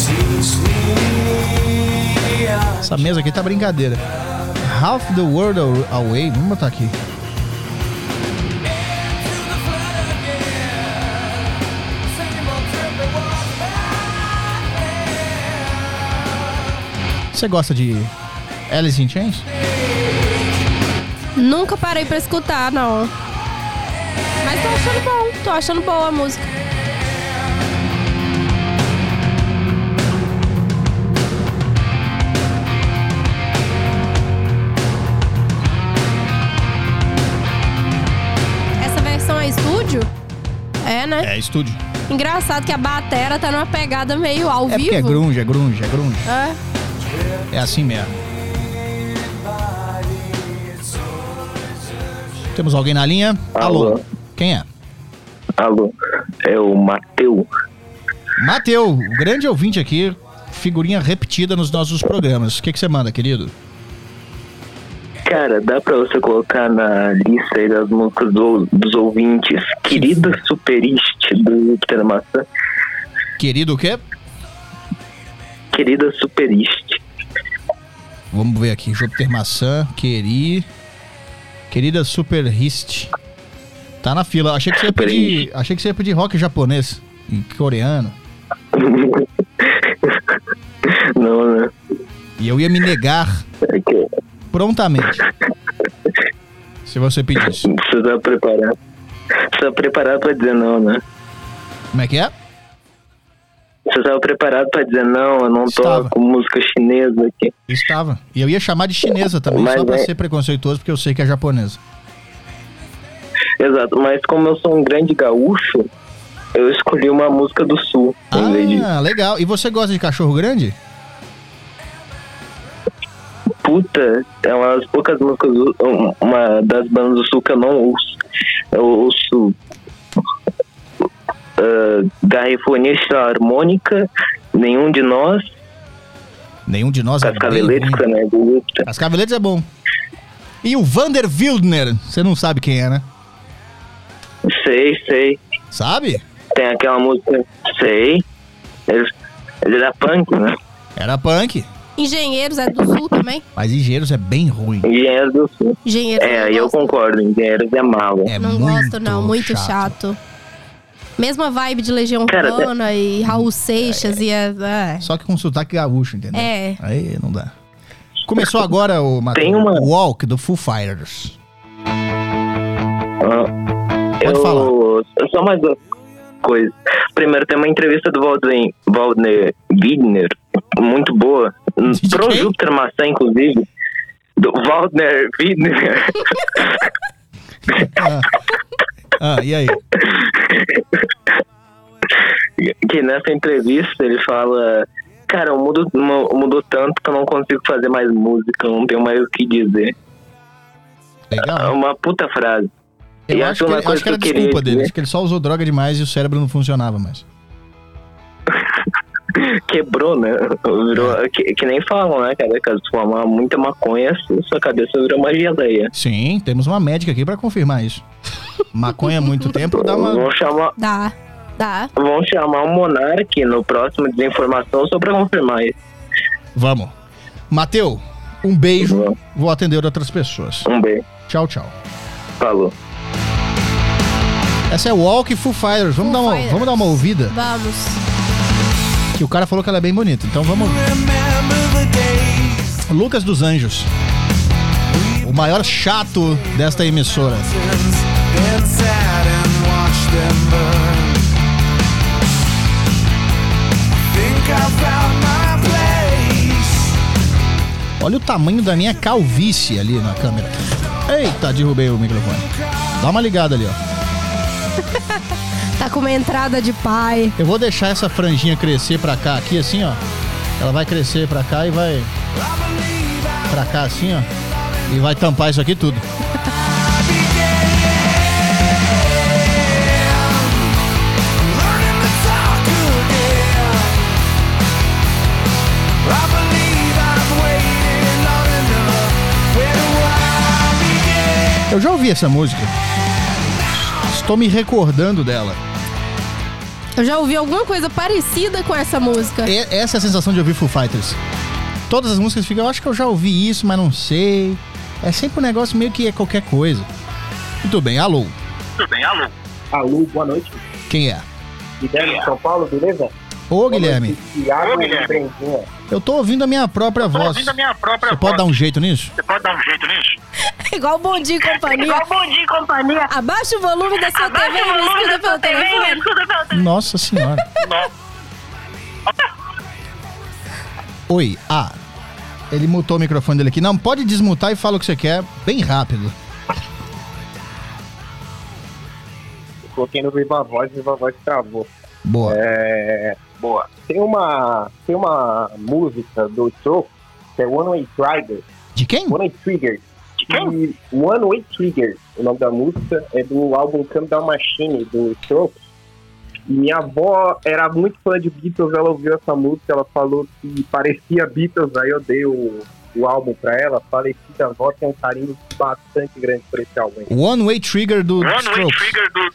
Essa mesa aqui tá brincadeira. Half the World Away, vamos botar aqui. Você gosta de Alice in Chains? Nunca parei pra escutar, não. Mas tô achando bom. Tô achando boa a música. Essa versão é estúdio? É, né? É, estúdio. Engraçado que a batera tá numa pegada meio ao É vivo. porque é grunge, é grunge, é grunge. É. É assim mesmo. Temos alguém na linha? Alô. Alô. Quem é? Alô, é o Mateu. Mateu, o grande ouvinte aqui, figurinha repetida nos nossos programas. O que que você manda, querido? Cara, dá pra você colocar na lista aí das músicas do- dos ouvintes Querida Superiste do Júpiter Maçã. Querido o quê? Querida Superiste. Vamos ver aqui. Júpiter Maçã, Queri... Querida Super Hist. Tá na fila. Achei que você ia pedir, achei que você ia pedir rock japonês e coreano. Não, né? E eu ia me negar É que prontamente se você pedisse. você tá preparado. Você tá preparado pra dizer não, né? Como é que é? Você tava preparado pra dizer não, eu não Estava. toco música chinesa aqui. Estava. E eu ia chamar de chinesa também, Mas só pra é- ser preconceituoso, porque eu sei que é japonesa. Exato, mas como eu sou um grande gaúcho, eu escolhi uma música do sul em vez de. Ah, legal. E você gosta de cachorro grande? Puta, é uma das poucas músicas, do- um- uma das bandas do sul que eu não ouço. Eu ouço uh, Garrifonista Harmônica, Nenhum de Nós, Nenhum de nós é bem Cascaveletes, ruim. né? Do Cascaveletes é bom. E o Vander Wildner, você não sabe quem é, né? Sei, sei. Sabe? Tem aquela música, sei. Ele, ele era punk, né? Era punk. Engenheiros é do Sul também? Mas Engenheiros é bem ruim. Engenheiros do Sul. Engenheiros É, eu aí eu gosto. concordo, Engenheiros é malo. É Não muito gosto, não. Muito chato. Mesma vibe de Legião Cara, Urbana e Raul Seixas e... É, é. Só que com sotaque gaúcho, entendeu? É. Aí não dá. Começou agora o Matheus, Tem uma- o Walk do Foo Fighters. Ah, Pode eu, falar. Só mais duas coisas. Primeiro, tem uma entrevista do Waldner, Waldner Widner, muito boa, De pro quem? Júpiter Maçã, inclusive. Do Waldner Widner. Ah. Ah, e aí? Que nessa entrevista ele fala: cara, eu mudo, eu mudo tanto que eu não consigo fazer mais música, eu não tenho mais o que dizer. É Legal. uma puta frase. Eu E acho a que, segunda ele- coisa acho que era que eu queria desculpa dele. dizer- Acho que ele só usou droga demais e o cérebro não funcionava mais. Quebrou, né? Virou, que, que nem falam, né, cara? Caso tu fumar muita maconha, sua cabeça vira uma geleia. Sim, temos uma médica aqui pra confirmar isso. Maconha há muito tempo dá uma... Vão chamar, Dá. Dá. vão chamar o Monark no próximo Desinformação só pra confirmar isso. Vamos. Mateu, um beijo. Vamos. Vou atender outras pessoas. Um beijo. Tchau, tchau. Falou. Essa é Walk Foo Fighters. Vamos, Foo dar uma, Fighters. vamos dar uma ouvida? Vamos. Que o cara falou que ela é bem bonita. Então vamos ouvir. Lucas dos Anjos. O maior chato desta emissora. Olha o tamanho da minha calvície ali na câmera. Eita, derrubei o microfone. Dá uma ligada ali, ó. Tá com uma entrada de pai. Eu vou deixar essa franjinha crescer pra cá, aqui assim, ó. Ela vai crescer pra cá e vai pra cá assim, ó. E vai tampar isso aqui tudo. Eu já ouvi essa música. Estou me recordando dela. Eu já ouvi alguma coisa parecida com essa música. E- essa é a sensação de ouvir Foo Fighters. Todas as músicas ficam, eu acho que eu já ouvi isso, mas não sei. É sempre um negócio meio que é qualquer coisa. Muito bem, alô. Alô, boa noite. Quem é? Guilherme de São Paulo, beleza? Ô, Guilherme. Thiago e Brendinha. Eu tô ouvindo a minha própria voz. Você pode dar um jeito nisso? Igual o Bom Dia e Companhia. Igual Bom Dia e Companhia. Abaixa o volume da sua T V e me escuta pelo telefone. Nossa senhora. Oi, ah. Ele mutou o microfone dele aqui. Não, pode desmutar e fala o que você quer, bem rápido. Coloquei no Viva Voz, Viva Voz travou. Boa. É, boa. Tem uma, tem uma música do Strokes, que é One Way Trigger. De quem? One Way Trigger. De quem? One Way Trigger. O nome da música é do álbum Come Down Machine, do Strokes. E minha avó era muito fã de Beatles, ela ouviu essa música, ela falou que parecia Beatles, aí eu dei o, o álbum pra ela, Falecida Avó tem um carinho bastante grande por esse álbum. One Way Trigger do One Way Strokes. Trigger do...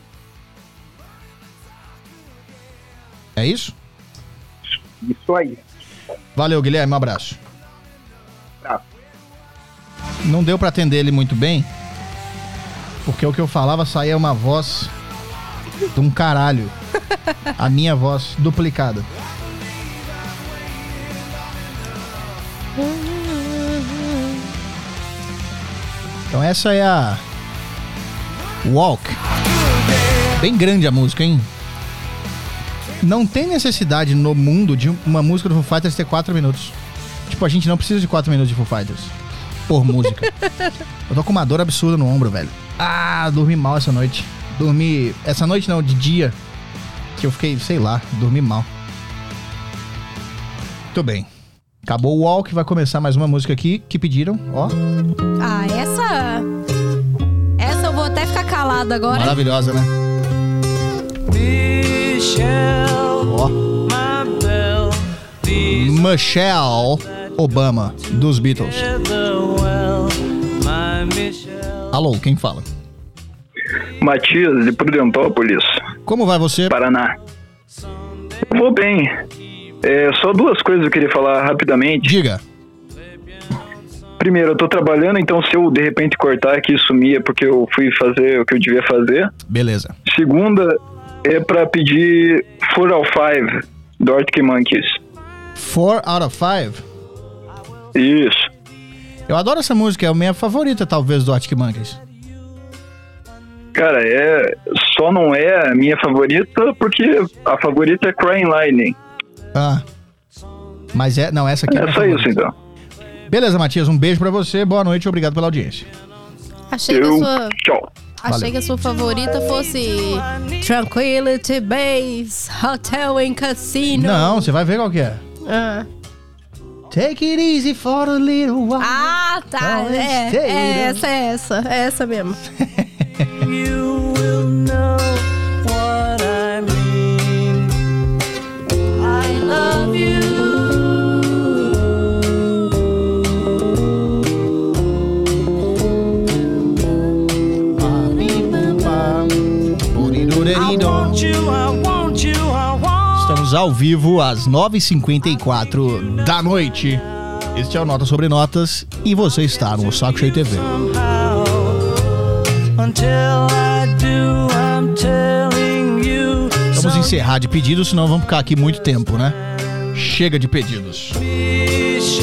É isso? Isso aí. Valeu, Guilherme, um abraço. Tá. Não deu pra atender ele muito bem, porque o que eu falava saía uma voz de um caralho. A minha voz duplicada. Então essa é a Walk. Bem grande a música, hein? Não tem necessidade no mundo de uma música do Foo Fighters ter quatro minutos. Tipo, a gente não precisa de quatro minutos de Foo Fighters por música. Eu tô com uma dor absurda no ombro, velho. Ah, dormi mal essa noite. Dormi... Essa noite não, de dia. Que eu fiquei, sei lá, dormi mal. Muito bem. Acabou o Walk, vai começar mais uma música aqui que pediram, ó. Ah, essa... Essa eu vou até ficar calada agora. Maravilhosa, né? Ó. Michelle Obama, dos Beatles. Alô, quem fala? Matias, de Prudentópolis. Como vai você? Paraná. Vou bem. É, só duas coisas eu queria falar rapidamente. Diga. Primeiro, eu tô trabalhando, então se eu de repente cortar aqui e sumir é porque eu fui fazer o que eu devia fazer. Beleza. Segunda, é pra pedir four out of five do Arctic Monkeys. four out of five? Isso. Eu adoro essa música, é a minha favorita, talvez, do Arctic Monkeys. Cara, é, só não é a minha favorita porque a favorita é Crying Lightning. Ah. Mas é, não, essa aqui é, é só isso, então. Beleza, Matias, um beijo pra você, boa noite e obrigado pela audiência. Achei eu... que a sua... Tchau. Achei Valeu. que a sua favorita fosse Tranquility Base, Hotel and Casino. Não, você vai ver qual que é. Ah, Take it easy for a little while. ah tá. Don't É, stay, é don't- essa, é essa. É essa mesmo. You will know what I mean. I love you. I want you, I want you, I want. Estamos ao vivo às nove e cinquenta e quatro da noite. Este é o Nota Sobre Notas e você está no Saco Cheio T V. Somehow, until I do, I'm telling you. Vamos encerrar de pedidos, senão vamos ficar aqui muito tempo, né? Chega de pedidos. Michelle,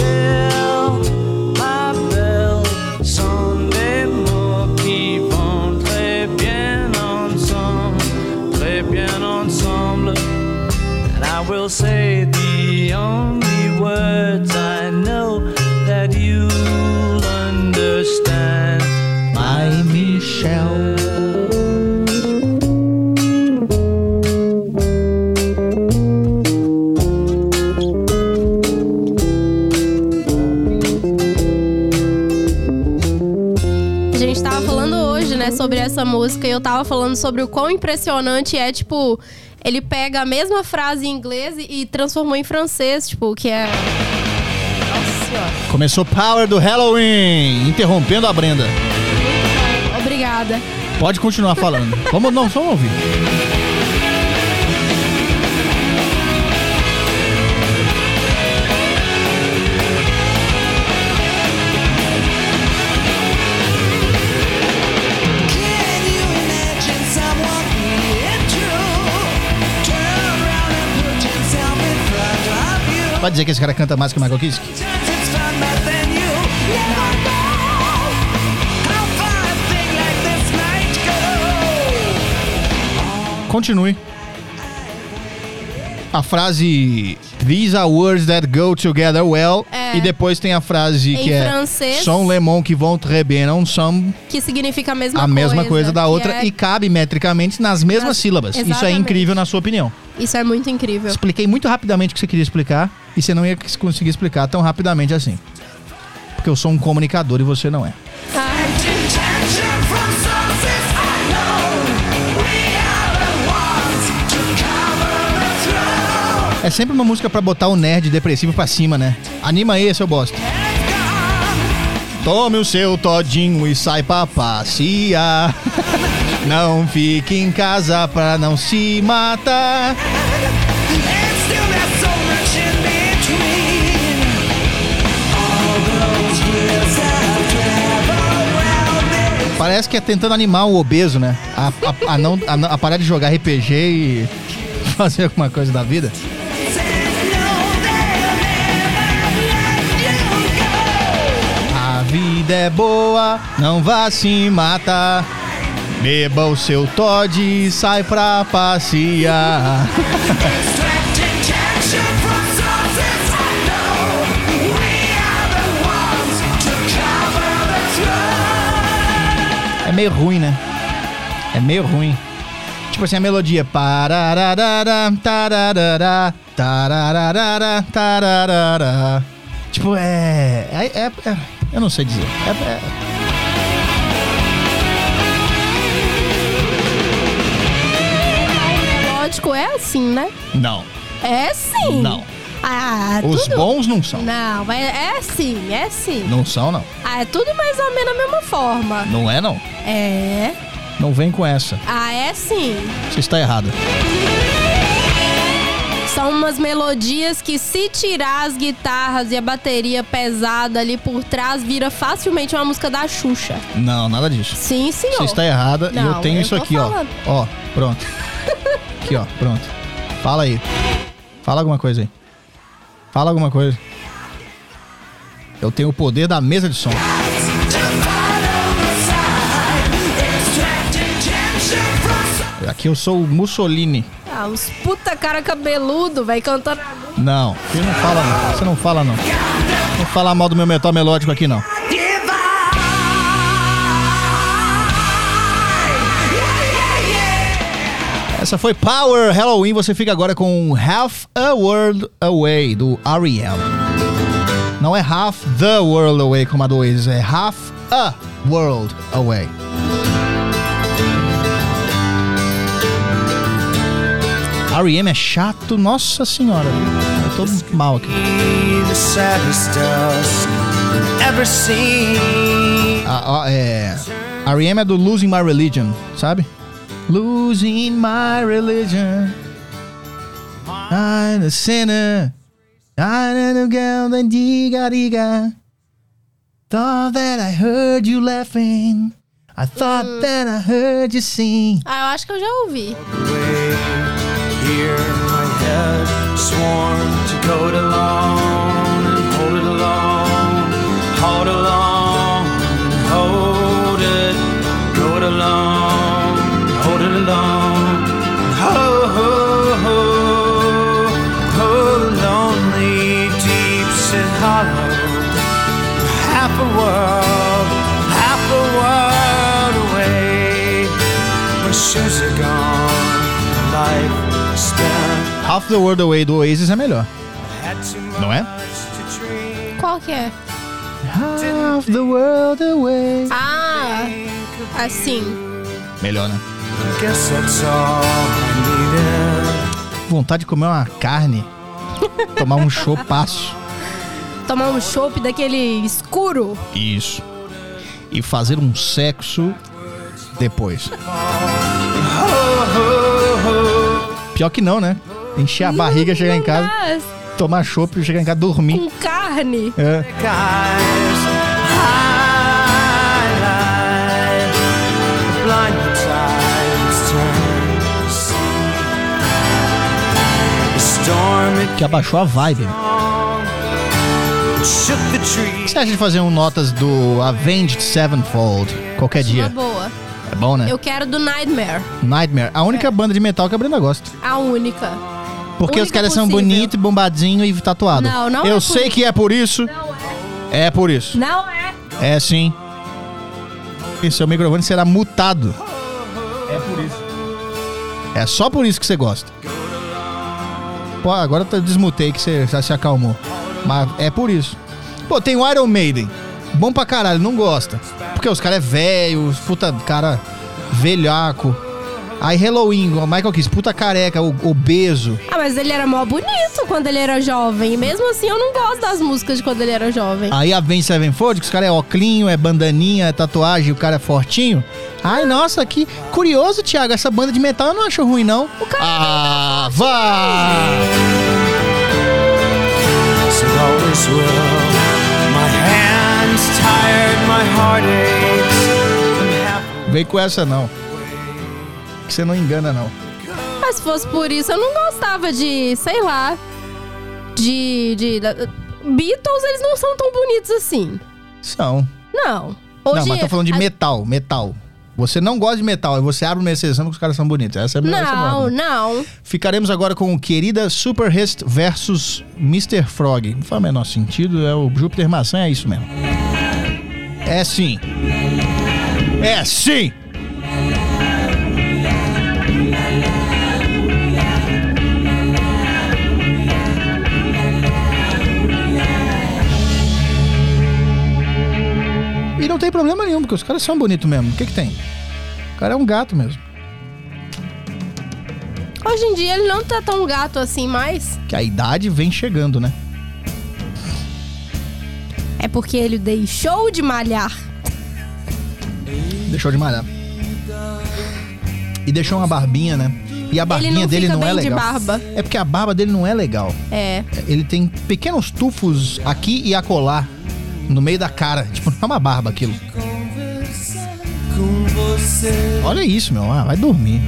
my belle, Sunday more, keep on, très bien ensemble, très bien ensemble. And I will say the only words I know that you'll understand. My Michelle. A gente tava falando hoje, né, sobre essa música e eu tava falando sobre o quão impressionante é, tipo, ele pega a mesma frase em inglês e, e transformou em francês, tipo, que é... Nossa senhora. Começou Power do Halloween, interrompendo a Brenda. Obrigada. Pode continuar falando. Vamos, não, só ouvir. Can you imagine someone being true? Turn around and put yourself in front of you. Pode dizer que esse cara canta mais que o Michael Kiske? It's fun, but then you never know how far a thing like this might go. Continue. A frase These are words that go together well. É. E depois tem a frase Em que é francês. Sont les mots qui vont très bien ensemble. Que significa a mesma A coisa. mesma coisa da que outra é- e cabe metricamente nas mesmas Nas- sílabas. Isso é Exatamente. incrível na sua opinião. Isso é muito incrível. Expliquei muito rapidamente o que você queria explicar e você não ia conseguir explicar tão rapidamente assim. Porque eu sou um comunicador e você não é. Intention from sources unknown. We are the ones to cover the throne. É sempre uma música pra botar o nerd depressivo pra cima, né? Anima aí, seu bosta. It's Tome o seu todinho e sai pra passear. Não fique em casa pra não se matar. Parece que é tentando animar o obeso, né? A, a, a, não, a, a parar de jogar R P G e fazer alguma coisa da vida. A vida é boa, não vá se matar. Beba o seu Todd e sai pra passear. É meio ruim, né? É meio ruim. Tipo assim, a melodia. Parararara, tararara, tararara, tararara. Tipo, é, é, é, é. Eu não sei dizer. É. é Lógico, é assim, né? Não. É sim. Não. Ah, Os tudo... bons não são. Não, mas é sim, é sim. Não são, não. Ah, é tudo mais ou menos a mesma forma. Não é, não. É. Não vem com essa. Ah, é sim. Você está errada. São umas melodias que, se tirar as guitarras e a bateria pesada ali por trás, vira facilmente uma música da Xuxa. Não, nada disso. Sim, senhor. Você está errada. Não, e eu tenho eu isso tô aqui, falando. ó. Ó, pronto. Aqui, ó, pronto. Fala aí. Fala alguma coisa aí. Fala alguma coisa. Eu tenho o poder da mesa de som. Aqui eu sou o Mussolini. Ah, os puta cara cabeludo, vai cantando. Não, você não fala não. Você não fala não. Não fala mal do meu metal melódico aqui não. Essa foi Power Halloween. Você fica agora com Half a World Away do R E M. Não é Half the World Away como a do Oasis, é Half a World Away. R E M é chato, nossa senhora. Eu tô mal aqui. Ah, ah, é. R E M é do Losing My Religion, sabe? Losing my religion. I'm a sinner. I'm a girl that diga diga. Thought that I heard you laughing. I thought hum. that I heard you sing. Ah, eu acho que eu já ouvi. Here my head sworn to go it alone and hold it alone, hold along, hold it, go it alone, hold it alone, ho ho ho, ho lonely, deep sit hollow, half a world, half a world away. My shoes are gone, life. Half the World Away do Oasis é melhor. Não é? Qual que é? Half the World Away. Ah, assim. Melhor, né? Vontade de comer uma carne. Tomar um chopaço. Tomar um chopp daquele escuro. Isso. E fazer um sexo depois. Pior que não, né? Encher a barriga, chegar em casa, tomar chopp, chegar em casa, dormir. Com carne. É. Que abaixou a vibe. O que você acha de fazer um notas do Avenged Sevenfold qualquer dia? Uma boa. É bom, né? Eu quero do Nightmare. Nightmare. A única é. banda de metal que a Brenda gosta. A única. Porque única os caras possível. são bonitos, bombadinhos e tatuados. Não, não Eu é sei por... que é por isso. Não é. É por isso. Não é. É sim. E seu microfone será mutado. É por isso. É só por isso que você gosta. Pô, agora eu desmutei que você já se acalmou. Mas é por isso. Pô, tem o Iron Maiden. Bom pra caralho, não gosta. Porque os caras é velho, puta cara velhaco. Aí Halloween, o Michael Kiske, puta careca, o- obeso. Ah, mas ele era mó bonito quando ele era jovem. E mesmo assim, eu não gosto das músicas de quando ele era jovem. Aí a Avenged Sevenfold, que os caras é oclinho, é bandaninha, é tatuagem, o cara é fortinho. Ai, nossa, que curioso, Thiago, essa banda de metal eu não acho ruim, não. O cara Ah, vá! It always will. My hands tired, my heart aches. I'm happy. Vem com essa, não. Que você não engana, não. Mas se fosse por isso, eu não gostava de, sei lá, de... de da- Beatles, eles não são tão bonitos assim. São. Não. Não, Hoje, mas tô falando de a- metal, metal. Você não gosta de metal, aí você abre uma exceção que os caras são bonitos. Essa é a minha essa é a Não, ordem. não. Ficaremos agora com o Querida Superhist versus mister Frog. Não faz o menor sentido, é o Júpiter Maçã, é isso mesmo. É sim. É sim! E não tem problema nenhum, porque os caras são bonitos mesmo. O que que tem? O cara é um gato mesmo. Hoje em dia ele não tá tão gato assim mais. Que a idade vem chegando, né? É porque ele deixou de malhar. Deixou de malhar. E deixou uma barbinha, né? E a barbinha ele não dele fica não bem é legal. de barba. É porque a barba dele não é legal. É. Ele tem pequenos tufos aqui e acolá. No meio da cara. Tipo, não é uma barba aquilo. Com você. Olha isso, meu. Ah, vai dormir.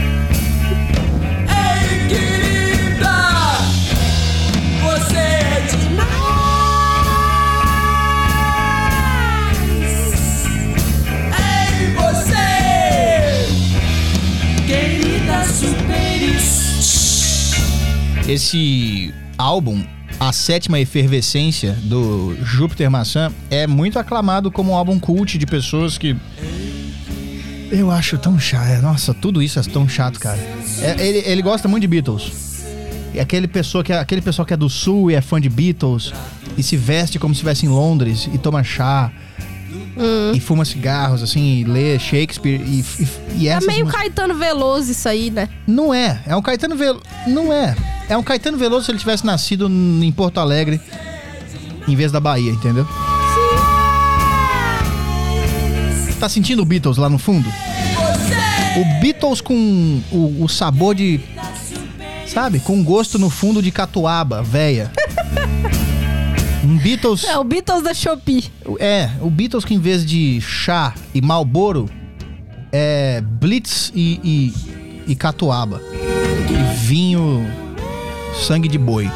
Ei, querida, você é demais. Ei, você, querida Superis. Esse álbum, A Sétima Efervescência, do Júpiter Maçã, é muito aclamado como um álbum cult de pessoas que... Eu acho tão chato. Nossa, tudo isso é tão chato, cara. É, ele, ele gosta muito de Beatles. E aquele pessoa que é, aquele pessoal que é do Sul e é fã de Beatles e se veste como se estivesse em Londres e toma chá Hum. e fuma cigarros, assim, e lê Shakespeare e, e, e É essas meio músicas- Caetano Veloso isso aí, né? Não é. É um Caetano Veloso. Não é. É um Caetano Veloso se ele tivesse nascido em Porto Alegre em vez da Bahia, entendeu? Tá sentindo o Beatles lá no fundo? O Beatles com o, o sabor de... Sabe? Com gosto no fundo de catuaba, véia. Um Beatles... É o Beatles da Shopee. É, o Beatles que em vez de chá e Marlboro é Blitz e, e, e catuaba. E vinho sangue de boi.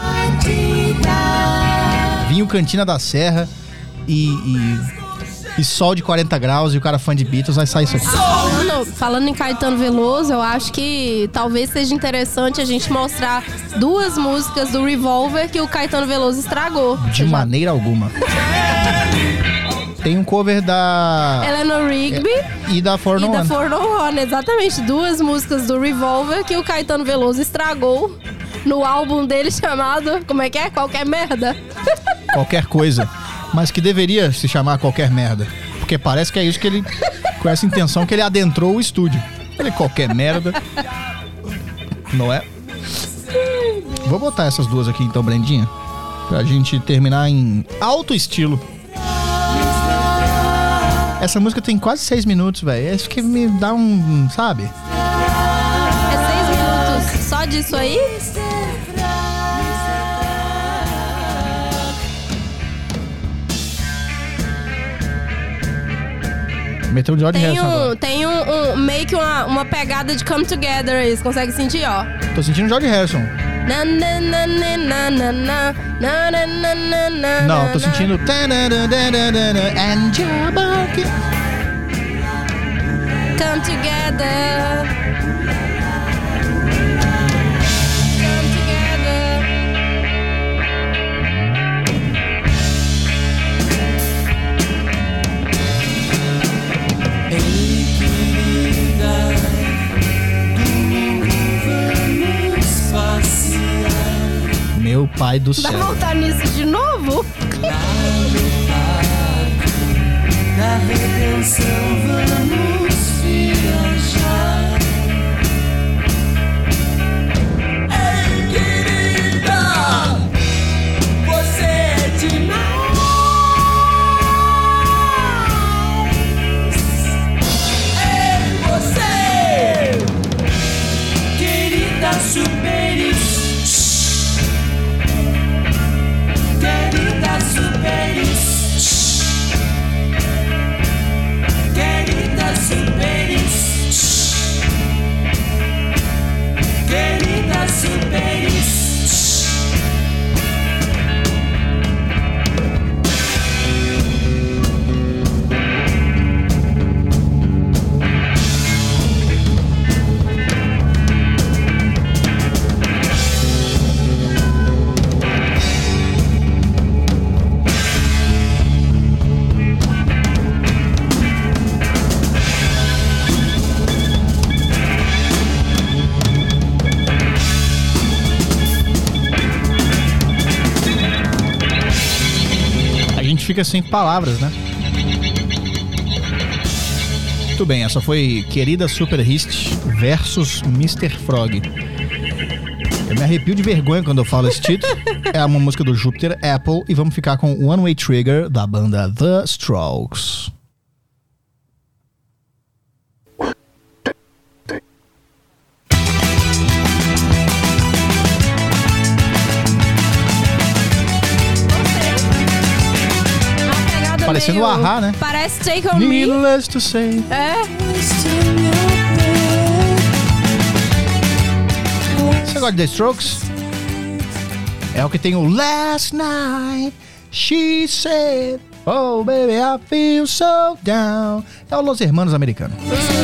Vinho Cantina da Serra e, e, e sol de quarenta graus e o cara fã de Beatles, vai sair isso aqui. Falando, falando em Caetano Veloso, eu acho que talvez seja interessante a gente mostrar duas músicas do Revolver que o Caetano Veloso estragou. De Você já- maneira alguma. Tem um cover da... Eleanor Rigby E da For e No da One. For No One, exatamente. Duas músicas do Revolver que o Caetano Veloso estragou no álbum dele chamado... Como é que é? Qualquer Merda. Qualquer coisa. Mas que deveria se chamar Qualquer Merda. Porque parece que é isso que ele... Com essa intenção que ele adentrou o estúdio. Ele qualquer merda. Não é? Vou botar essas duas aqui então, Brendinha. Pra gente terminar em alto estilo. Essa música tem quase seis minutos, velho. Isso que me dá um... Sabe? É seis minutos só disso aí? Meteu o George Tem, Harrison um, agora. tem um, um- meio que uma, uma pegada de Come Together aí. Você consegue sentir, ó. Tô sentindo o George Harrison. Na, na, na, na, na, na, na, na, na, na, na, na, Não, tô na. sentindo... And you're barking. Come together. Come together. Ei, querida, vamos passear. Meu pai do Vai céu. voltar nisso de novo? Na redenção vamos viajar. gente fica sem palavras, né? Muito bem, essa foi Querida Super Hist versus mister Frog. Eu me arrepio de vergonha quando eu falo esse título. É uma música do Jupiter Apple e vamos ficar com One Way Trigger da banda The Strokes. Parecendo o Ahá, né? Parece Take On Me. Needless to say. É. Você gosta de The Strokes? É o que tem o Last Night She Said, oh baby I feel so down. É o Los Hermanos americano.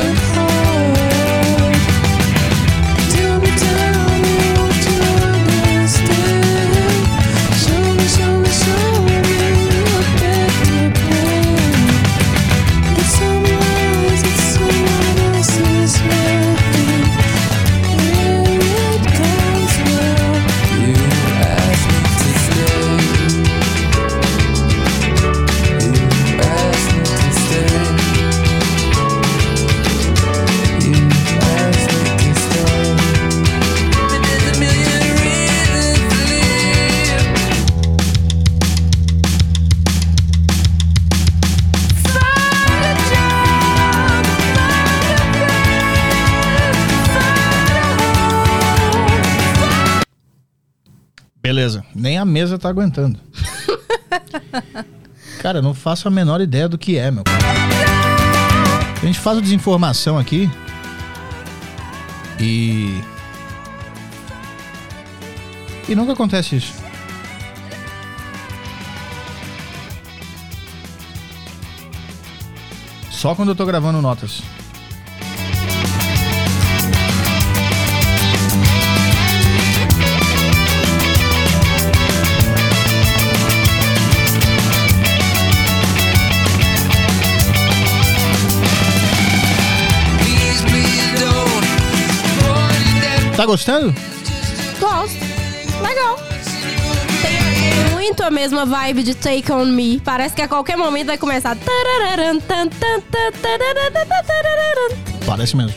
Beleza, nem a mesa tá aguentando. Cara, eu não faço a menor ideia do que é, meu. A gente faz o desinformação aqui e... E nunca acontece isso. Só quando eu tô gravando notas. Tá gostando? Gosto. Legal. Tem muito a mesma vibe de Take On Me. Parece que a qualquer momento vai começar. Parece mesmo.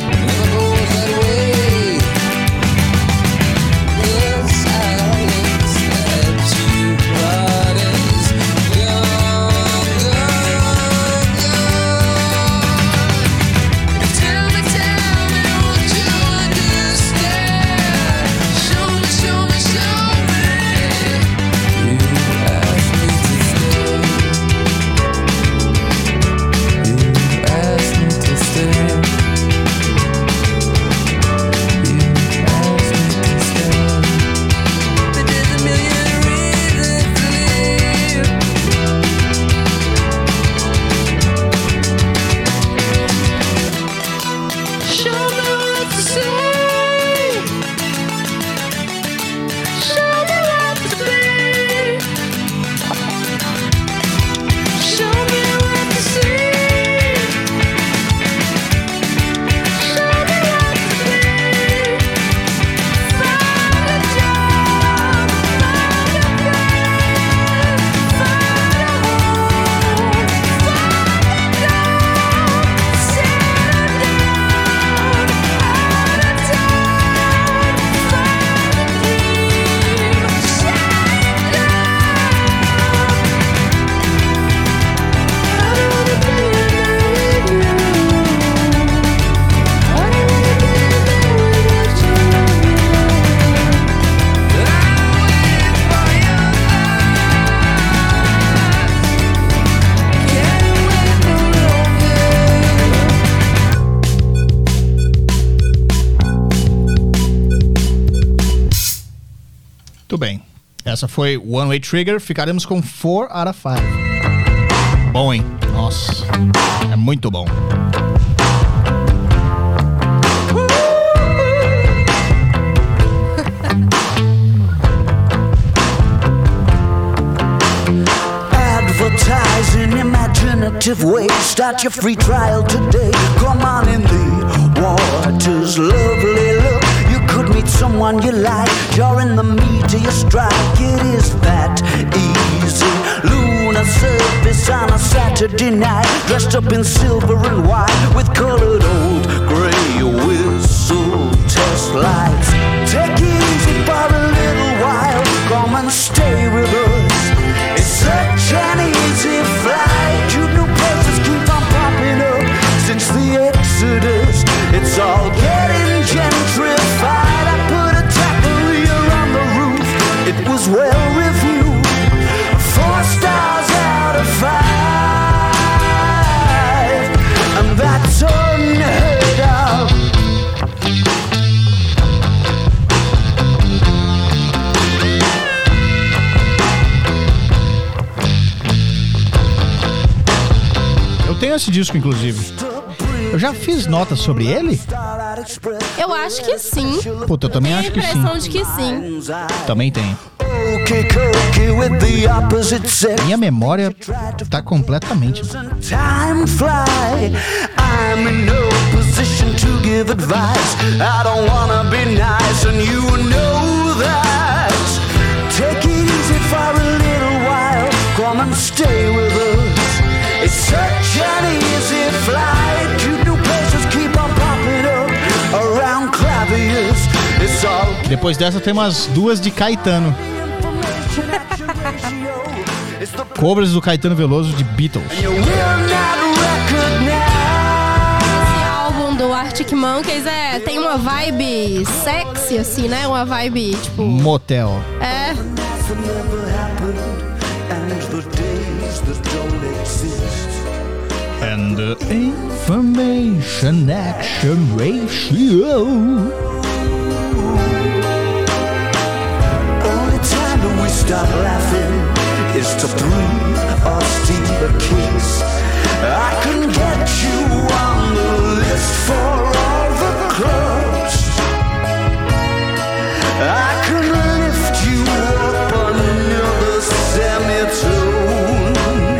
Muito bem. Essa foi One Way Trigger. Ficaremos com four out of five. Bom, hein? Nossa. É muito bom. Advertise in imaginative ways. Start your free trial today. Come on in the waters, lovely look. You could meet someone you like. You're in the meat of your strike. It is that easy. Lunar to deny. Dressed up in silver and white with colored old gray whistle test lights. Take it easy for a little while, come and stay with us. It's such an easy flight. You new places keep on popping up since the Exodus. It's all getting gentrified. I put a taqueria on the roof. It was well reviewed. Four stars out of five, and that's unheard of. Eu tenho esse disco, inclusive. Eu já fiz notas sobre ele? Eu acho que sim. Puta, eu também acho que sim. Tenho a impressão de que sim. Também tenho. Minha memória tá completamente. Time fly. I'm in no position to give advice. I don't wanna be nice, and you know that. Take it easy for a little while. Come and stay with us. It's such an easy flight. Two new places keep on popping up around claviers. It's all. Depois dessa tem umas duas de Caetano. Covers do Caetano Veloso de Beatles. Esse álbum do Arctic Monkeys é, tem uma vibe sexy, assim, né? Uma vibe, tipo... Motel. É. And the information action ratio. We stop laughing is to breathe or steal a kiss. I can get you on the list for all the clubs. I can lift you up another semitone.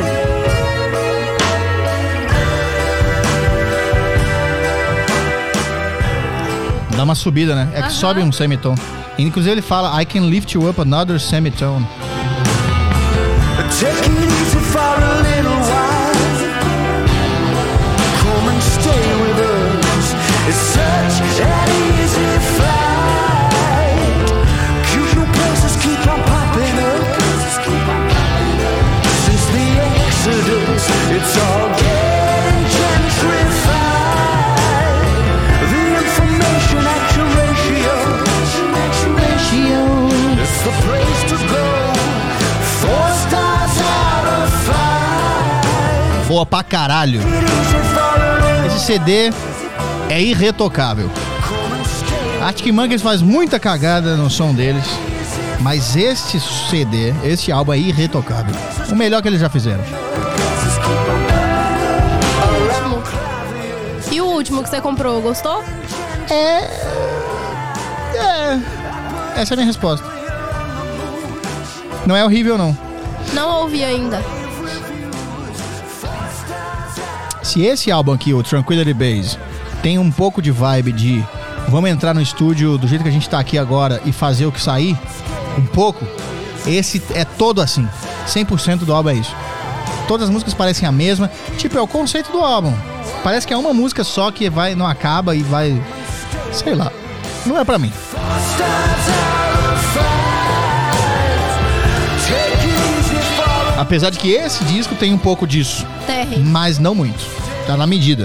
Dá uma subida, né? É que Uh-huh. sobe um semitom. Inclusive ele fala I can lift you up another semitone. Take it easy for a little while. Come and stay with us. It's such an easy flight. Cute new places keep on popping up. Since the Exodus, it's all getting gentrified. The information action ratio. It's the place to go. Four stars out of five. Boa pra caralho. Esse C D é irretocável. Arctic Monkeys faz muita cagada no som deles, mas este C D, este álbum é irretocável. O melhor que eles já fizeram. E o último que você comprou, gostou? É... É... Essa é a minha resposta. Não é horrível, não. Não ouvi ainda. Se esse álbum aqui, o Tranquility Base, tem um pouco de vibe de vamos entrar no estúdio do jeito que a gente tá aqui agora e fazer o que sair, um pouco, esse é todo assim. cem por cento do álbum é isso. Todas as músicas parecem a mesma. Tipo, é o conceito do álbum. Parece que é uma música só que vai, não acaba e vai... Sei lá. Não é pra mim. Apesar de que esse disco tem um pouco disso. Terry. Mas não muito. Tá na medida.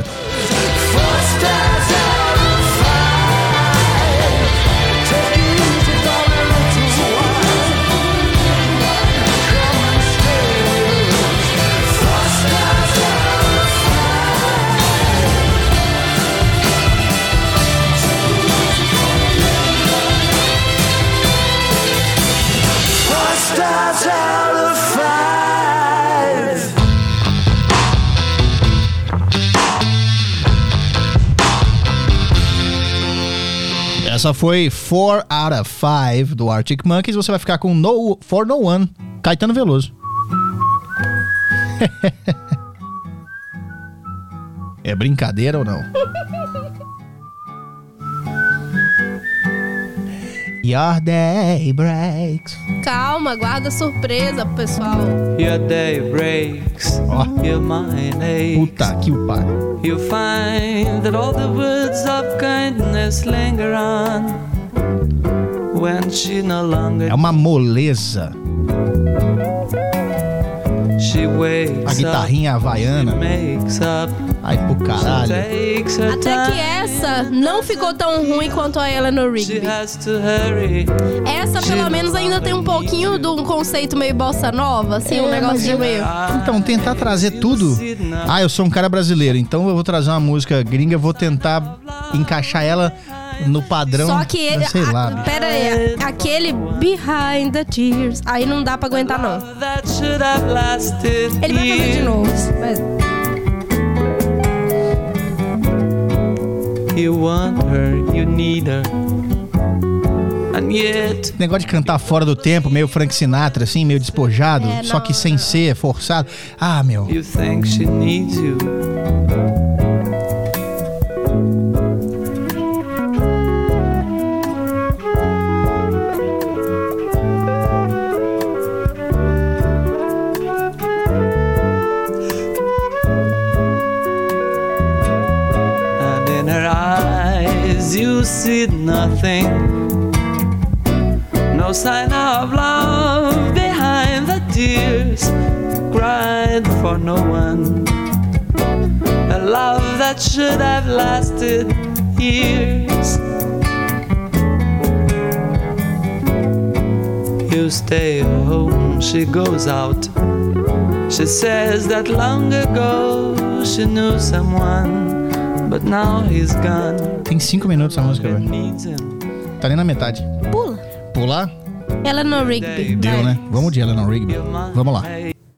Essa foi four out of five do Arctic Monkeys. Você vai ficar com no, For No One, Caetano Veloso. É brincadeira ou não? Your day breaks. Calma, guarda surpresa pro pessoal. Your day breaks, Ó, your mind aches. puta que o pariu. You find that all the words of kindness linger on when she no longer É uma moleza. she wakes A guitarrinha up, havaiana. makes up, Ai pro caralho. takes her Até que time. essa não ficou tão ruim quanto a Eleanor She Rigby. has to hurry. Essa, pelo menos, ainda tem um pouquinho de um conceito meio bossa nova, assim, um É, negocinho mas meio... Então, tentar trazer tudo. Ah, eu sou um cara brasileiro, então eu vou trazer uma música gringa, eu vou tentar encaixar ela no padrão. Só que ele... sei lá. a- pera aí, aquele Behind the Tears, aí não dá pra aguentar, não. That should have lasted Ele vai fazer de years. novo. Mas... You want her, you need her, and yet Esse negócio de cantar fora do tempo, meio Frank Sinatra, assim, meio despojado, É, só não, que sem não. ser forçado. Ah, meu. you think she needs you. And in her eyes you see nothing, no sign of love behind the tears cried for no one. A love that should have lasted years. You stay home, she goes out. She says that long ago she knew someone, but now he's gone. Tem cinco minutos essa música, velho. Needs him. Tá nem na metade. Pula. Pular? Eleanor Rigby. Deu, vai. né? Vamos de Eleanor Rigby. Vamos lá.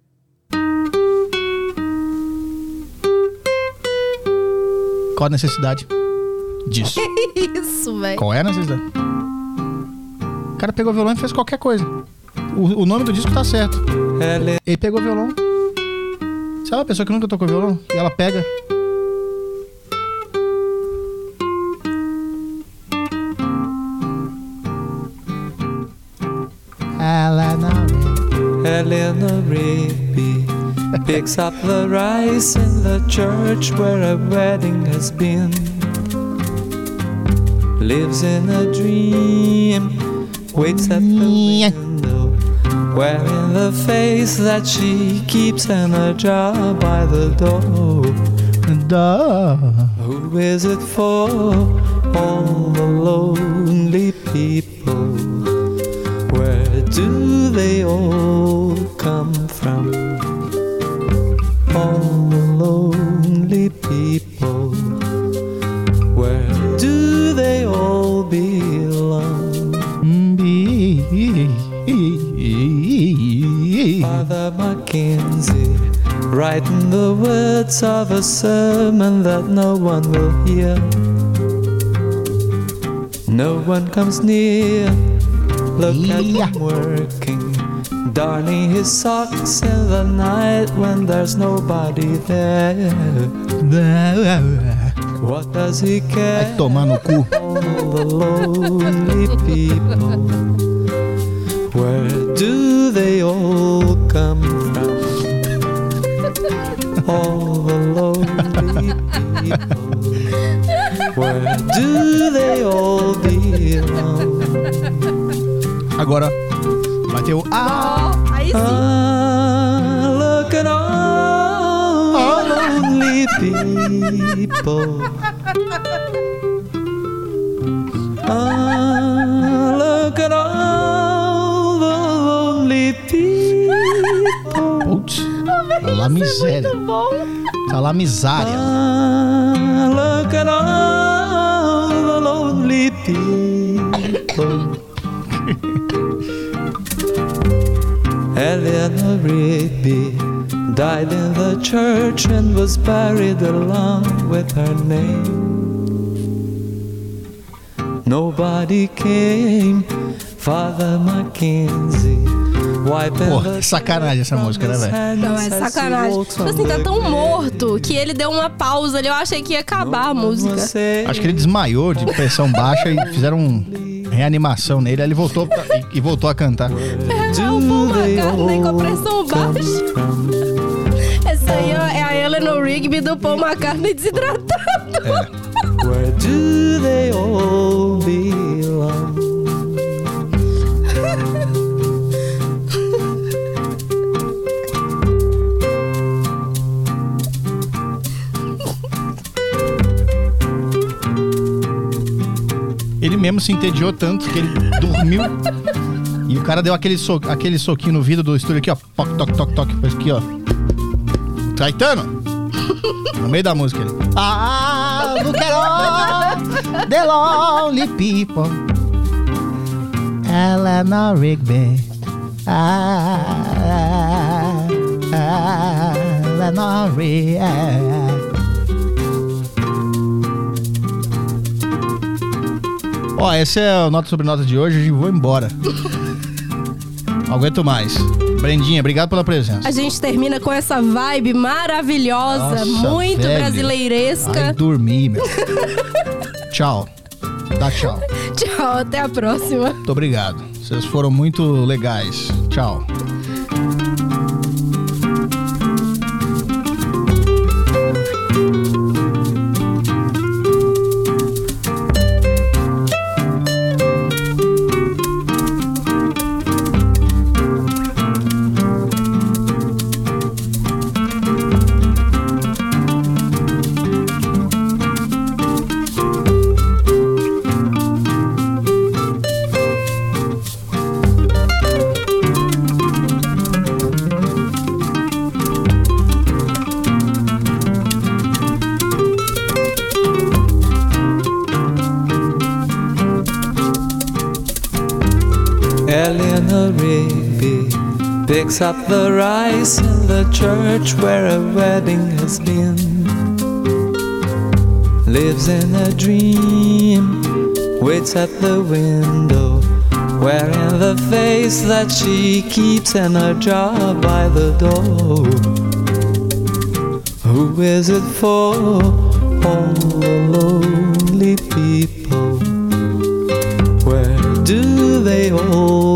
Qual a necessidade disso? Isso, velho. Qual é a necessidade? O cara pegou o violão e fez qualquer coisa. O, o nome do disco tá certo. Ele pegou o violão. Sabe uma pessoa que nunca tocou violão? E ela pega. Eleanor Rigby picks up the rice in the church where a wedding has been. Lives in a dream, waits at the window, wearing the face that she keeps in a jar by the door. Duh. Who is it for? All the lonely people. Where do they all come from? All the lonely people. Where do they all belong? Father Mackenzie, writing the words of a sermon that no one will hear. No one comes near. Look at him working, darning his socks in the night when there's nobody there. What does he care? Vai tomar no cu. All the lonely people. Where do they all come from? All the lonely people. Where do they all belong? Agora vai ter o ah, Ó, aí sim. Ah, look at all the lonely people. Ah, look at all the lonely people. putz, tá lá miséria. Tá lá miséria. Ah, look at all the lonely people. Eleanor Rigby died in the church and was buried along with her name. Nobody came, Father Mackenzie, wiping Pô, the que sacanagem essa música, né, velho? Não, é sacanagem. Tipo assim, tá tão morto que ele deu uma pausa ali. Eu achei que ia acabar a música. Acho que ele desmaiou de pressão baixa e fizeram um reanimação nele, aí ele voltou pra- e, e voltou a cantar. É o Paul McCartney com a pressão baixa. Essa aí ó, é a Eleanor Rigby do Paul McCartney desidratado. Where do they all belong? Ele mesmo se entediou tanto que ele dormiu. E o cara deu aquele, so, aquele soquinho no vidro do estúdio aqui, ó. Toc, toc, toc, toc. Aqui, ó. Caetano! No meio da música ele. Ah, look at all the lonely people. Eleanor Rigby. Ah, ah, Eleanor Rigby. Ó, esse é o Nota sobre Nota de hoje e vou embora. Não aguento mais. Brendinha, obrigado pela presença. A gente termina com essa vibe maravilhosa, Nossa, muito velho. brasileiresca. Ai, dormi, meu. Tchau. Dá tchau. Tchau, até a próxima. Muito obrigado. Vocês foram muito legais. Tchau. Eleanor Rigby picks up the rice in the church where a wedding has been. Lives in a dream, waits at the window, wearing the face that she keeps in a jar by the door. Who is it for? All the lonely people. Where do they all